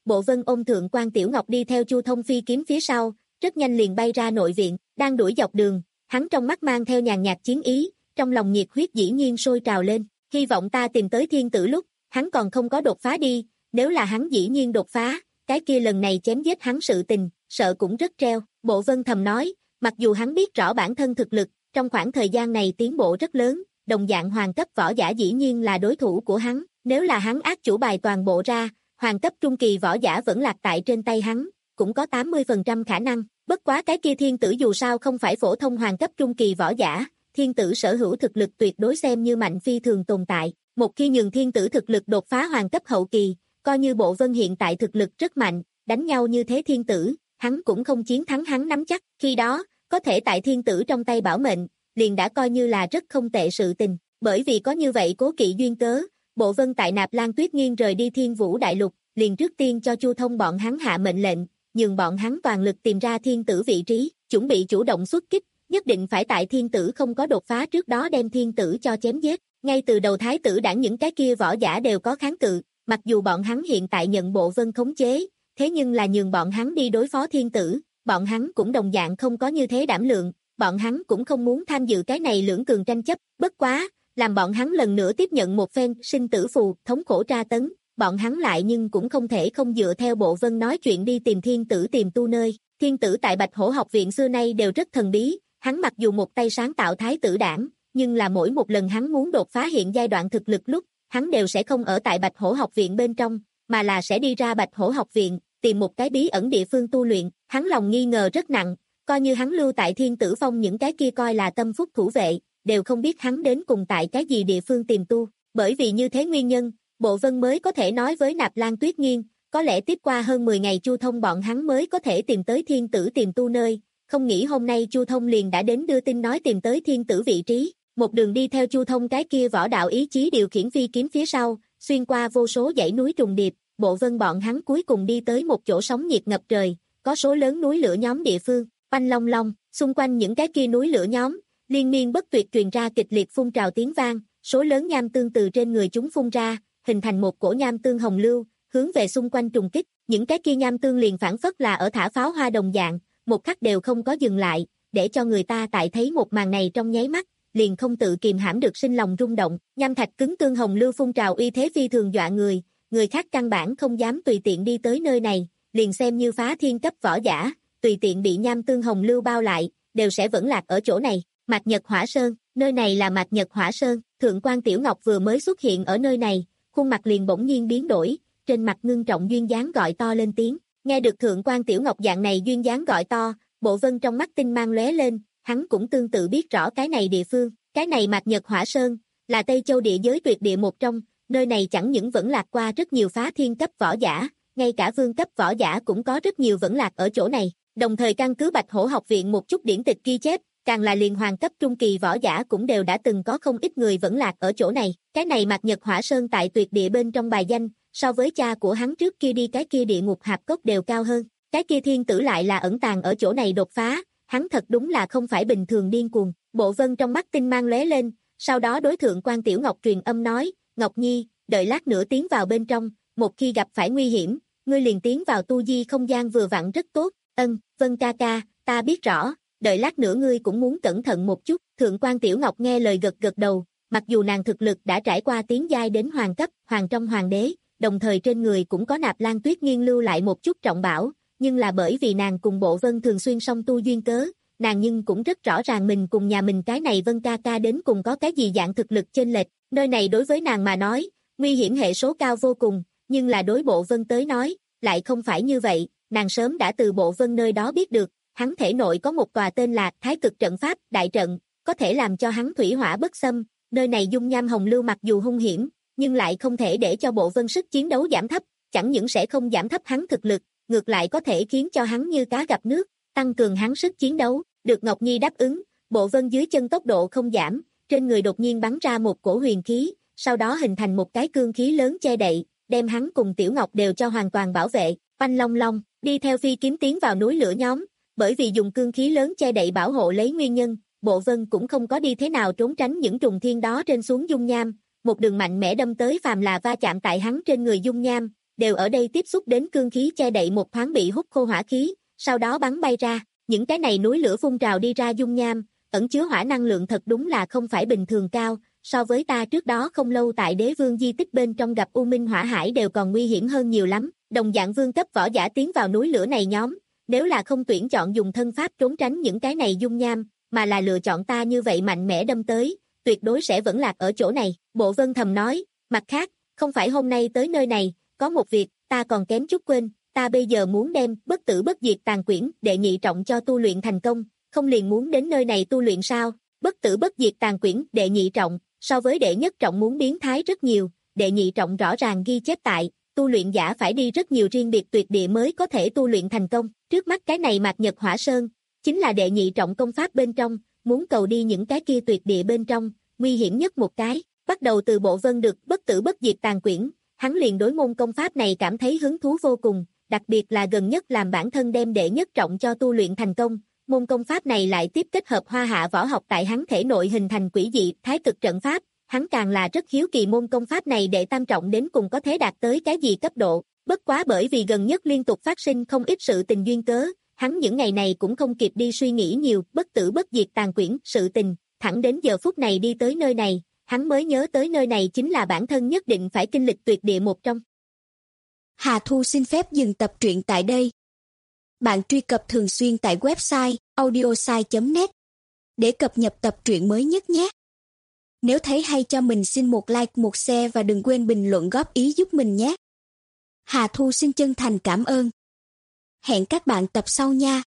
Bộ Vân ôm Thượng quan Tiểu Ngọc đi theo Chu Thông phi kiếm phía sau, rất nhanh liền bay ra nội viện, đang đuổi dọc đường, hắn trong mắt mang theo nhàn nhạt chiến ý, trong lòng nhiệt huyết dĩ nhiên sôi trào lên, hy vọng ta tìm tới thiên tử lúc, hắn còn không có đột phá đi, nếu là hắn dĩ nhiên đột phá, cái kia lần này chém giết hắn sự tình, sợ cũng rất treo, Bộ Vân thầm nói, mặc dù hắn biết rõ bản thân thực lực, trong khoảng thời gian này tiến bộ rất lớn, đồng dạng hoàng cấp võ giả dĩ nhiên là đối thủ của hắn, nếu là hắn ác chủ bài toàn bộ ra, hoàng cấp trung kỳ võ giả vẫn lạc tại trên tay hắn, cũng có tám mươi phần trăm khả năng, bất quá cái kia thiên tử dù sao không phải phổ thông hoàng cấp trung kỳ võ giả, thiên tử sở hữu thực lực tuyệt đối xem như mạnh phi thường tồn tại, một khi nhường thiên tử thực lực đột phá hoàng cấp hậu kỳ, coi như Bộ Vân hiện tại thực lực rất mạnh, đánh nhau như thế thiên tử, hắn cũng không chiến thắng hắn nắm chắc, khi đó, có thể tại thiên tử trong tay bảo mệnh, liền đã coi như là rất không tệ sự tình, bởi vì có như vậy cố kỵ duyên cớ, Bộ Vân tại Nạp Lan Tuyết Nghiên rời đi Thiên Vũ Đại Lục, liền trước tiên cho Chu Thông bọn hắn hạ mệnh lệnh, nhường bọn hắn toàn lực tìm ra thiên tử vị trí, chuẩn bị chủ động xuất kích, nhất định phải tại thiên tử không có đột phá trước đó đem thiên tử cho chém giết. Ngay từ đầu thái tử đảng những cái kia võ giả đều có kháng cự, mặc dù bọn hắn hiện tại nhận Bộ Vân khống chế, thế nhưng là nhường bọn hắn đi đối phó thiên tử, bọn hắn cũng đồng dạng không có như thế đảm lượng, bọn hắn cũng không muốn tham dự cái này lưỡng cường tranh chấp, bất quá, làm bọn hắn lần nữa tiếp nhận một phen sinh tử phù, thống khổ tra tấn, bọn hắn lại nhưng cũng không thể không dựa theo Bộ Vân nói chuyện đi tìm thiên tử tìm tu nơi, thiên tử tại Bạch Hổ học viện xưa nay đều rất thần bí, hắn mặc dù một tay sáng tạo thái tử đảng, nhưng là mỗi một lần hắn muốn đột phá hiện giai đoạn thực lực lúc, hắn đều sẽ không ở tại Bạch Hổ học viện bên trong, mà là sẽ đi ra Bạch Hổ học viện, tìm một cái bí ẩn địa phương tu luyện, hắn lòng nghi ngờ rất nặng, coi như hắn lưu tại Thiên Tử Phong những cái kia coi là tâm phúc thủ vệ, đều không biết hắn đến cùng tại cái gì địa phương tìm tu, bởi vì như thế nguyên nhân, Bộ Vân mới có thể nói với Nạp Lan Tuyết Nghiên, có lẽ tiếp qua hơn mười ngày Chu Thông bọn hắn mới có thể tìm tới thiên tử tìm tu nơi, không nghĩ hôm nay Chu Thông liền đã đến đưa tin nói tìm tới thiên tử vị trí, một đường đi theo Chu Thông cái kia võ đạo ý chí điều khiển phi kiếm phía sau, xuyên qua vô số dãy núi trùng điệp, Bộ Vân bọn hắn cuối cùng đi tới một chỗ sóng nhiệt ngập trời, có số lớn núi lửa nhóm địa phương, oanh long long, xung quanh những cái kia núi lửa nhóm, liên miên bất tuyệt truyền ra kịch liệt phun trào tiếng vang, số lớn nham tương từ trên người chúng phun ra, hình thành một cổ nham tương hồng lưu, hướng về xung quanh trùng kích, những cái kia nham tương liền phản phất là ở thả pháo hoa đồng dạng, một khắc đều không có dừng lại, để cho người ta tại thấy một màn này trong nháy mắt, liền không tự kìm hãm được sinh lòng rung động, nham thạch cứng tương hồng lưu phun trào uy thế phi thường dọa người, người khác căn bản không dám tùy tiện đi tới nơi này, liền xem như phá thiên cấp võ giả, tùy tiện bị nham tương hồng lưu bao lại, đều sẽ vẫn lạc ở chỗ này. Mạc Nhật Hỏa Sơn, nơi này là Mạc Nhật Hỏa Sơn, Thượng quan Tiểu Ngọc vừa mới xuất hiện ở nơi này, khuôn mặt liền bỗng nhiên biến đổi, trên mặt ngưng trọng duyên dáng gọi to lên tiếng, nghe được Thượng quan Tiểu Ngọc dạng này duyên dáng gọi to, Bộ Vân trong mắt tinh mang lóe lên, hắn cũng tương tự biết rõ cái này địa phương, cái này Mạc Nhật Hỏa Sơn, là Tây Châu địa giới tuyệt địa một trong, nơi này chẳng những vẫn lạc qua rất nhiều phá thiên cấp võ giả, ngay cả vương cấp võ giả cũng có rất nhiều vẫn lạc ở chỗ này, đồng thời căn cứ Bạch Hổ học viện một chút điển tịch ghi chép, càng là liền hoàng cấp trung kỳ võ giả cũng đều đã từng có không ít người vẫn lạc ở chỗ này, cái này Mạc Nhật Hỏa Sơn tại tuyệt địa bên trong bài danh, so với cha của hắn trước kia đi cái kia địa ngục hạp cốc đều cao hơn, cái kia thiên tử lại là ẩn tàng ở chỗ này đột phá, hắn thật đúng là không phải bình thường điên cuồng, Bộ Vân trong mắt tinh mang lóe lên, sau đó đối Thượng quan Tiểu Ngọc truyền âm nói, Ngọc Nhi, đợi lát nữa tiến vào bên trong, một khi gặp phải nguy hiểm, ngươi liền tiến vào tu di không gian vừa vặn rất tốt, ân, Vân ca ca, ta biết rõ, đợi lát nữa ngươi cũng muốn cẩn thận một chút, Thượng quan Tiểu Ngọc nghe lời gật gật đầu, mặc dù nàng thực lực đã trải qua tiến giai đến hoàng cấp, hoàng trong hoàng đế, đồng thời trên người cũng có Nạp Lan Tuyết Nghiên lưu lại một chút trọng bảo, nhưng là bởi vì nàng cùng Bộ Vân thường xuyên song tu duyên cớ, nàng nhưng cũng rất rõ ràng mình cùng nhà mình cái này Vân ca ca đến cùng có cái gì dạng thực lực chênh lệch, nơi này đối với nàng mà nói, nguy hiểm hệ số cao vô cùng, nhưng là đối Bộ Vân tới nói, lại không phải như vậy, nàng sớm đã từ Bộ Vân nơi đó biết được, hắn thể nội có một tòa tên là Thái Cực Trận Pháp, đại trận, có thể làm cho hắn thủy hỏa bất xâm, nơi này dung nham hồng lưu mặc dù hung hiểm, nhưng lại không thể để cho Bộ Vân sức chiến đấu giảm thấp, chẳng những sẽ không giảm thấp hắn thực lực, ngược lại có thể khiến cho hắn như cá gặp nước, tăng cường hắn sức chiến đấu, được Ngọc Nhi đáp ứng, Bộ Vân dưới chân tốc độ không giảm, trên người đột nhiên bắn ra một cổ huyền khí, sau đó hình thành một cái cương khí lớn che đậy, đem hắn cùng Tiểu Ngọc đều cho hoàn toàn bảo vệ, oanh long long, đi theo phi kiếm tiến vào núi lửa nhóm, bởi vì dùng cương khí lớn che đậy bảo hộ lấy nguyên nhân, Bộ Vân cũng không có đi thế nào trốn tránh những trùng thiên đó trên xuống dung nham, một đường mạnh mẽ đâm tới phàm là va chạm tại hắn trên người dung nham, đều ở đây tiếp xúc đến cương khí che đậy một thoáng bị hút khô hỏa khí, sau đó bắn bay ra, những cái này núi lửa phun trào đi ra dung nham, ẩn chứa hỏa năng lượng thật đúng là không phải bình thường cao, so với ta trước đó không lâu tại đế vương di tích bên trong gặp U Minh Hỏa Hải đều còn nguy hiểm hơn nhiều lắm, đồng dạng vương cấp võ giả tiến vào núi lửa này nhóm, nếu là không tuyển chọn dùng thân pháp trốn tránh những cái này dung nham, mà là lựa chọn ta như vậy mạnh mẽ đâm tới, tuyệt đối sẽ vẫn lạc ở chỗ này, Bộ Vân thầm nói, mặt khác, không phải hôm nay tới nơi này, có một việc, ta còn kém chút quên, ta bây giờ muốn đem bất tử bất diệt tàn quyển đệ nhị trọng cho tu luyện thành công, không liền muốn đến nơi này tu luyện sao, bất tử bất diệt tàn quyển đệ nhị trọng, so với đệ nhất trọng muốn biến thái rất nhiều, đệ nhị trọng rõ ràng ghi chép tại, tu luyện giả phải đi rất nhiều riêng biệt tuyệt địa mới có thể tu luyện thành công, trước mắt cái này Mạc Nhật Hỏa Sơn, chính là đệ nhị trọng công pháp bên trong, muốn cầu đi những cái kia tuyệt địa bên trong, nguy hiểm nhất một cái, bắt đầu từ Bộ Vân được bất tử bất diệt tàn quyển, hắn liền đối môn công pháp này cảm thấy hứng thú vô cùng, đặc biệt là gần nhất làm bản thân đem đệ nhất trọng cho tu luyện thành công, môn công pháp này lại tiếp kết hợp hoa hạ võ học tại hắn thể nội hình thành quỷ dị thái cực trận pháp, hắn càng là rất hiếu kỳ môn công pháp này đệ tam trọng đến cùng có thể đạt tới cái gì cấp độ, bất quá bởi vì gần nhất liên tục phát sinh không ít sự tình duyên cớ, hắn những ngày này cũng không kịp đi suy nghĩ nhiều, bất tử bất diệt tàn quyển sự tình, thẳng đến giờ phút này đi tới nơi này, hắn mới nhớ tới nơi này chính là bản thân nhất định phải kinh lịch tuyệt địa một trong. Hà Thu xin phép dừng tập truyện tại đây. Bạn truy cập thường xuyên tại website audiosai chấm net để cập nhật tập truyện mới nhất nhé. Nếu thấy hay cho mình xin một like, một share và đừng quên bình luận góp ý giúp mình nhé. Hà Thu xin chân thành cảm ơn. Hẹn các bạn tập sau nha.